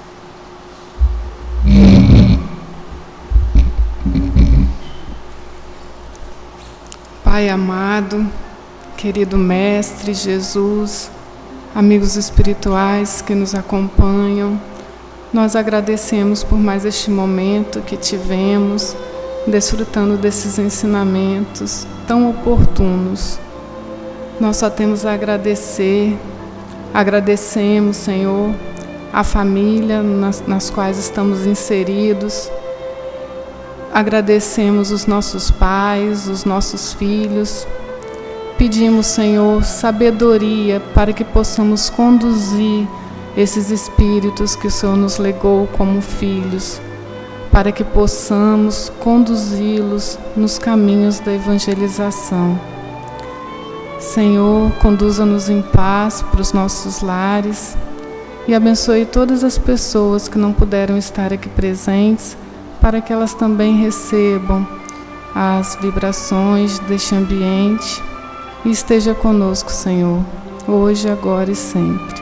[SPEAKER 5] Pai amado, querido Mestre Jesus, amigos espirituais que nos acompanham, nós agradecemos por mais este momento que tivemos, desfrutando desses ensinamentos tão oportunos. Nós só temos a agradecer, agradecemos, Senhor, a família nas, nas quais estamos inseridos, agradecemos os nossos pais, os nossos filhos. Pedimos, Senhor, sabedoria para que possamos conduzir esses espíritos que o Senhor nos legou como filhos, para que possamos conduzi-los nos caminhos da evangelização. Senhor, conduza-nos em paz para os nossos lares e abençoe todas as pessoas que não puderam estar aqui presentes, para que elas também recebam as vibrações deste ambiente. E esteja conosco, Senhor, hoje, agora e sempre.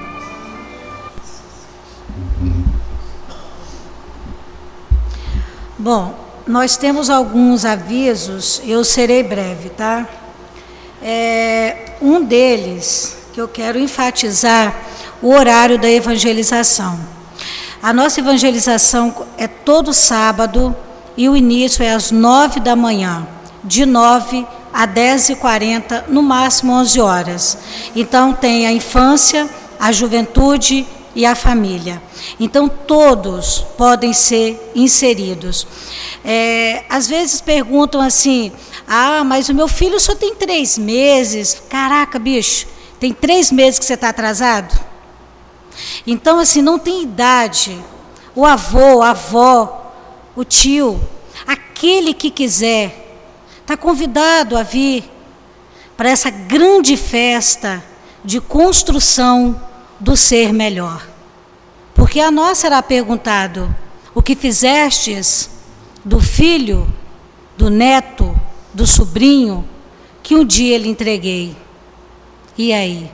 [SPEAKER 3] Bom, nós temos alguns avisos, eu serei breve, tá? É, um deles, que eu quero enfatizar, o horário da evangelização. A nossa evangelização é todo sábado e o início é às nove da manhã, de nove a dez e quarenta, no máximo onze horas. Então tem a infância, a juventude e a família. Então, todos podem ser inseridos. É, às vezes perguntam assim, ah, mas o meu filho só tem três meses. Caraca, bicho, tem três meses que você está atrasado? Então, assim, não tem idade. O avô, a avó, o tio, aquele que quiser, está convidado a vir para essa grande festa de construção do ser melhor. Porque a nós será perguntado, o que fizestes do filho, do neto, do sobrinho, que um dia lhe entreguei. E aí?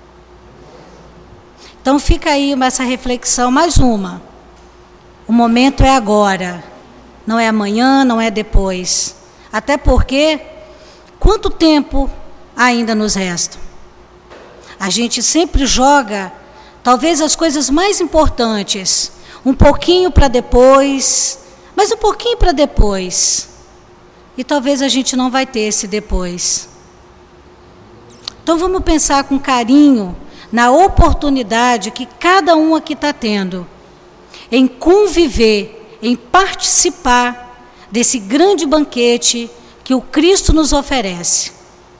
[SPEAKER 3] Então fica aí essa reflexão, mais uma. O momento é agora, não é amanhã, não é depois. Até porque, quanto tempo ainda nos resta? A gente sempre joga, talvez as coisas mais importantes, um pouquinho para depois, mas um pouquinho para depois. E talvez a gente não vai ter esse depois. Então vamos pensar com carinho na oportunidade que cada um aqui está tendo em conviver, em participar desse grande banquete que o Cristo nos oferece.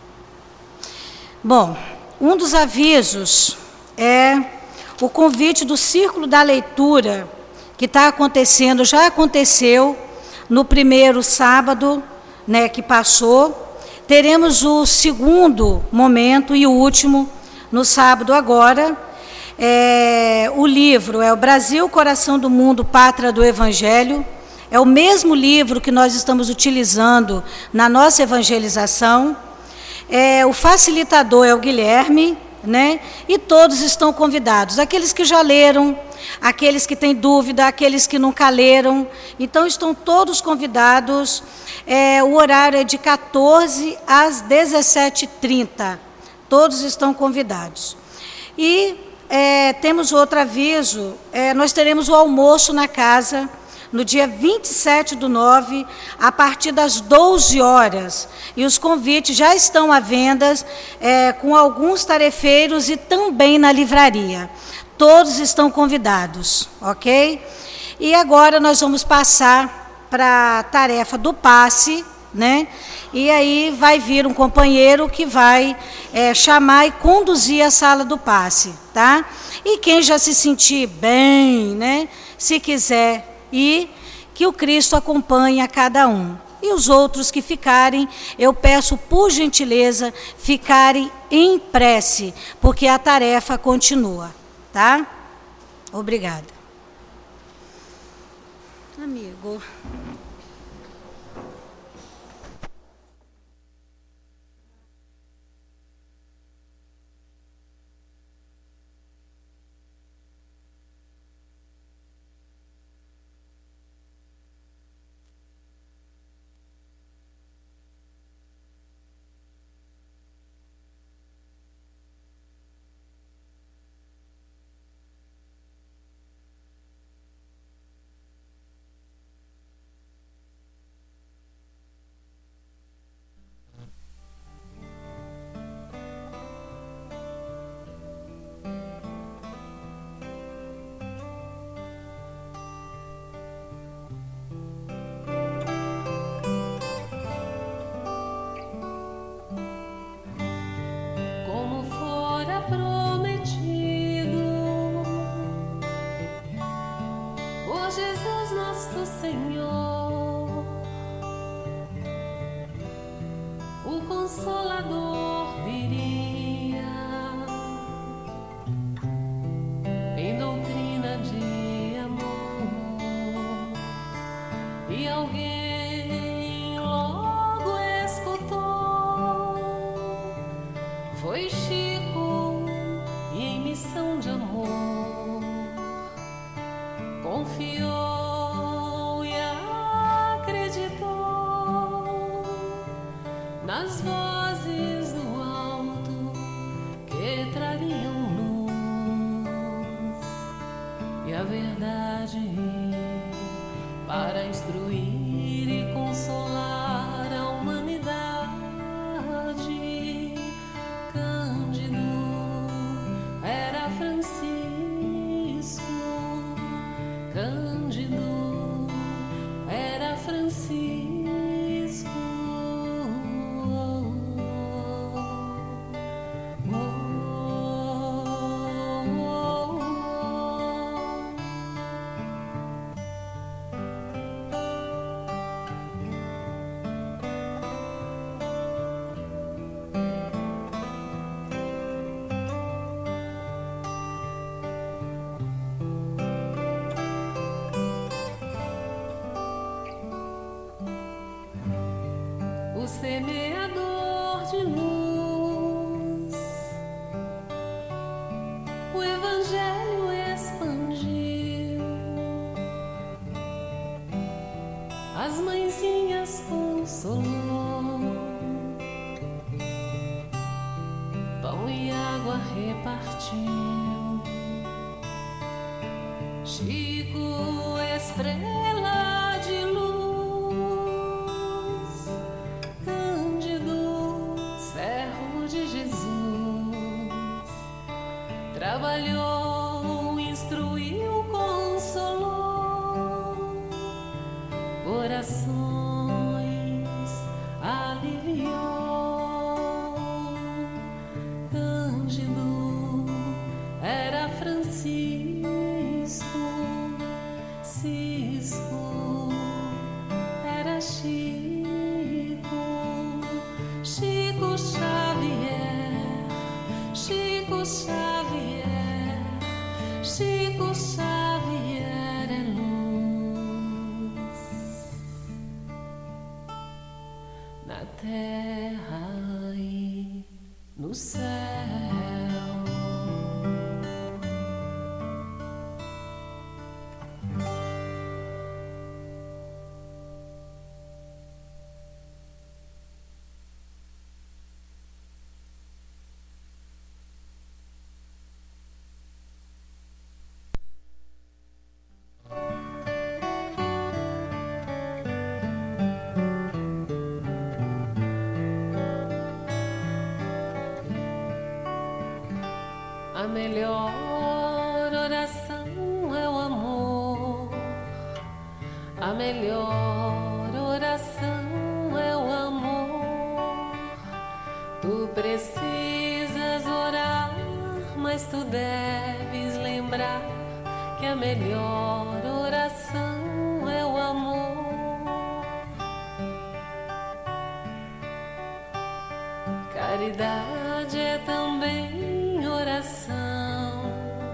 [SPEAKER 3] Bom, um dos avisos é o convite do Círculo da Leitura, que está acontecendo, já aconteceu no primeiro sábado, né, que passou. Teremos o segundo momento e o último no sábado agora. É, o livro é o Brasil, Coração do Mundo, Pátria do Evangelho. É o mesmo livro que nós estamos utilizando na nossa evangelização. É, o facilitador é o Guilherme, né? E todos estão convidados. Aqueles que já leram, aqueles que têm dúvida, aqueles que nunca leram. Então, estão todos convidados. É, o horário é de quatorze às dezessete e trinta. Todos estão convidados. E é, temos outro aviso. É, nós teremos o almoço na casa no dia vinte e sete do nove, a partir das doze horas. E os convites já estão à venda é, com alguns tarefeiros e também na livraria. Todos estão convidados, ok? E agora nós vamos passar para a tarefa do passe, né? E aí vai vir um companheiro que vai é, chamar e conduzir a sala do passe, tá? E quem já se sentir bem, né? Se quiser ir, que o Cristo acompanhe a cada um. E os outros que ficarem, eu peço por gentileza, ficarem em prece, porque a tarefa continua, tá? Obrigada. Amigo.
[SPEAKER 1] Para instruir
[SPEAKER 6] o semeador de luz. O Evangelho expandiu, as mãezinhas consolou, pão e água repartiu. Chico, estrela de luz, Cândido, servo de Jesus, trabalhou, instruiu, consolou, corações aliviou. Cândido era Francisco, Cisco era Chico, Chico Xavier, Chico Xavier, Chico Xavier é luz na terra e no céu. A melhor oração é o amor, a melhor oração é o amor. Tu precisas orar, mas tu deves lembrar que a melhor oração é o amor. Caridade é também oração,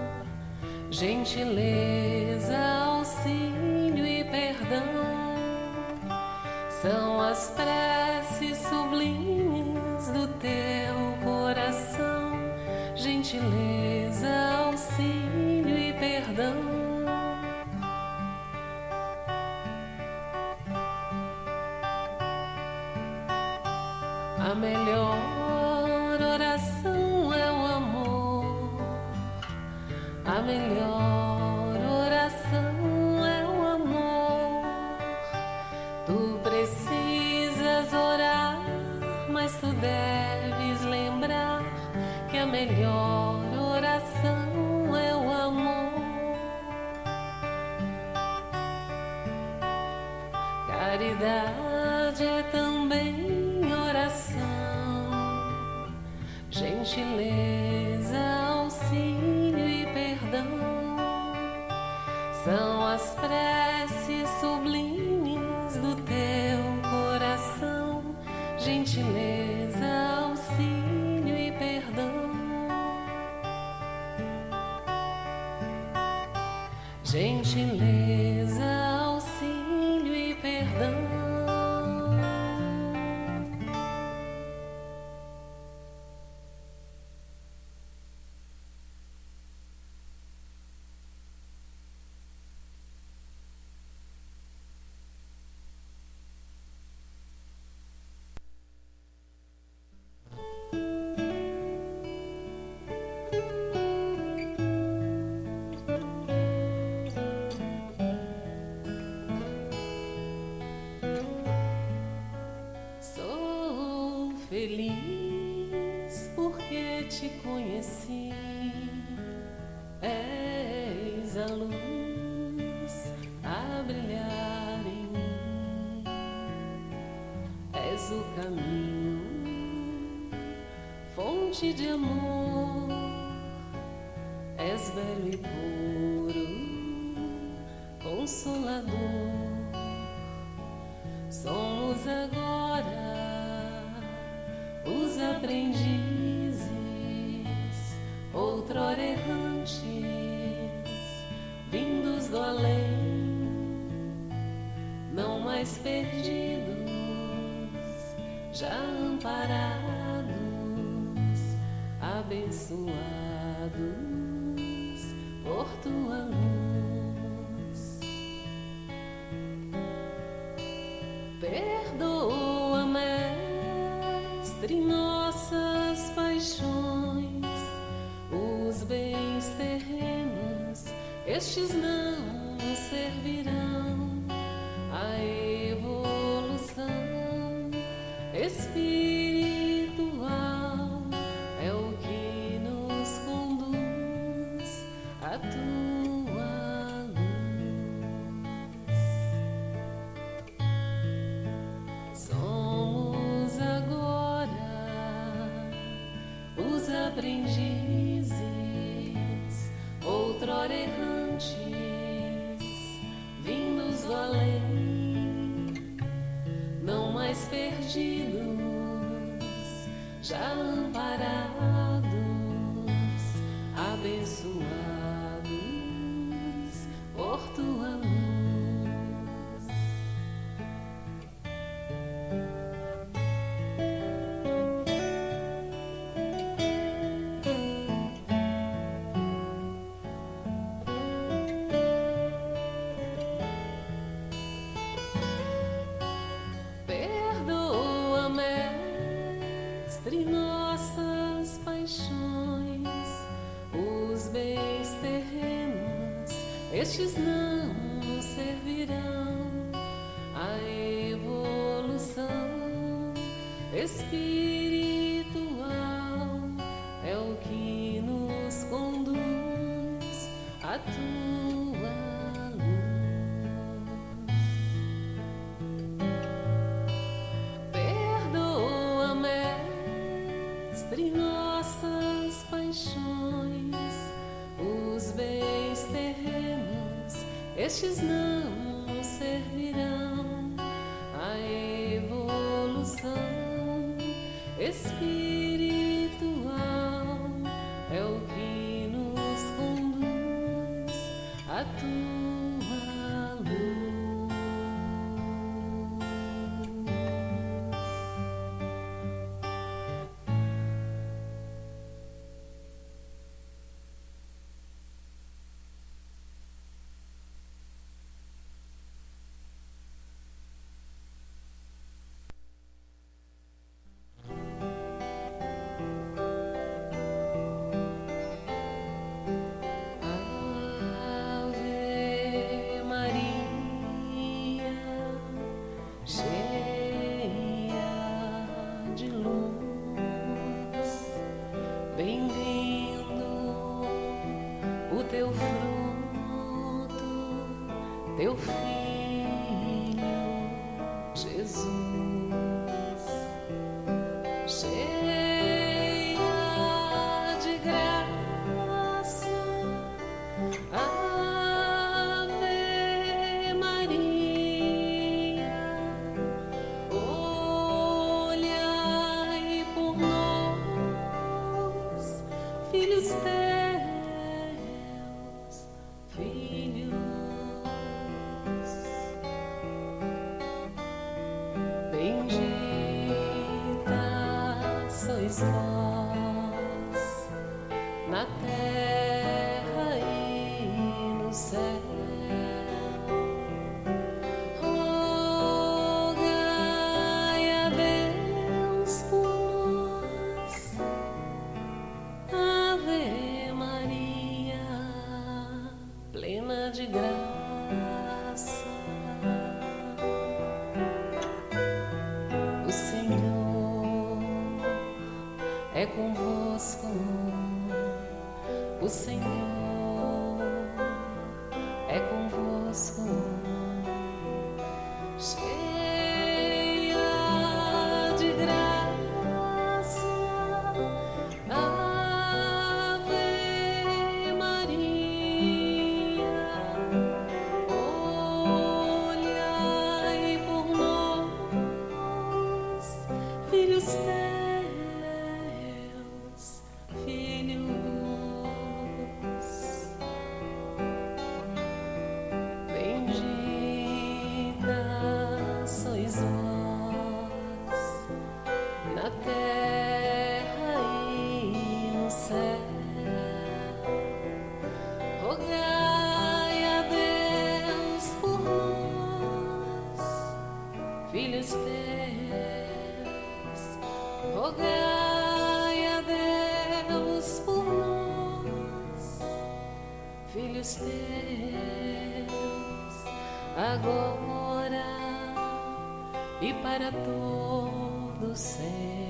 [SPEAKER 6] gentileza, auxílio e perdão. São as preces sublimes do teu coração, gentileza, auxílio e perdão. A melhor oração é o amor, a melhor oração é o amor. Tu precisas orar, mas tu deves lembrar que a melhor oração é o amor. Caridade é também oração, gentileza, auxílio e perdão. São as preces sublimes do teu coração, gentileza, auxílio e perdão. Gentileza, auxílio e perdão. Feliz porque te conheci, és a luz a brilhar em mim, és o caminho, fonte de amor, és belo e puro, consolador. Somos agora os aprendizes, outrora errantes, vindos do além, não mais perdidos, já amparados, abençoados por tua luz. Perdoa, Mestre, nossas paixões, os bens terrenos, estes não nos servirão. A evolução espiritual é o que nos conduz à tua luz. Somos agora os aprendizes, outrora errantes, vindos do além, não mais perdidos, já amparados, abençoados por tua luz. Perdoa, Mestre, nossas paixões, os bens terrenos, estes não nos servirão. A evolução espiritual é o que nos conduz à tua luz. Perdoa, Mestre, nossas paixões, os bens terrenos, estes não nos servirão. A evolução espiritual é o que nos conduz à tua luz. Ave Maria, cheia de luz, bem-vindo o teu fruto, teu filho Jesus. Cheia de graça, Ave Maria, olhai por nós, filhos teus, filhos. Bendita sois vós na terra e no céu. Rogai a Deus por nós, Ave Maria, plena de graça. O Senhor é convosco, o Senhor é convosco. Cheia de graça, Ave Maria, olhai por nós, filhos teus, filhos. Bendita sois vós filhos teus, rogai a Deus por nós, filhos teus, agora e para todo sempre.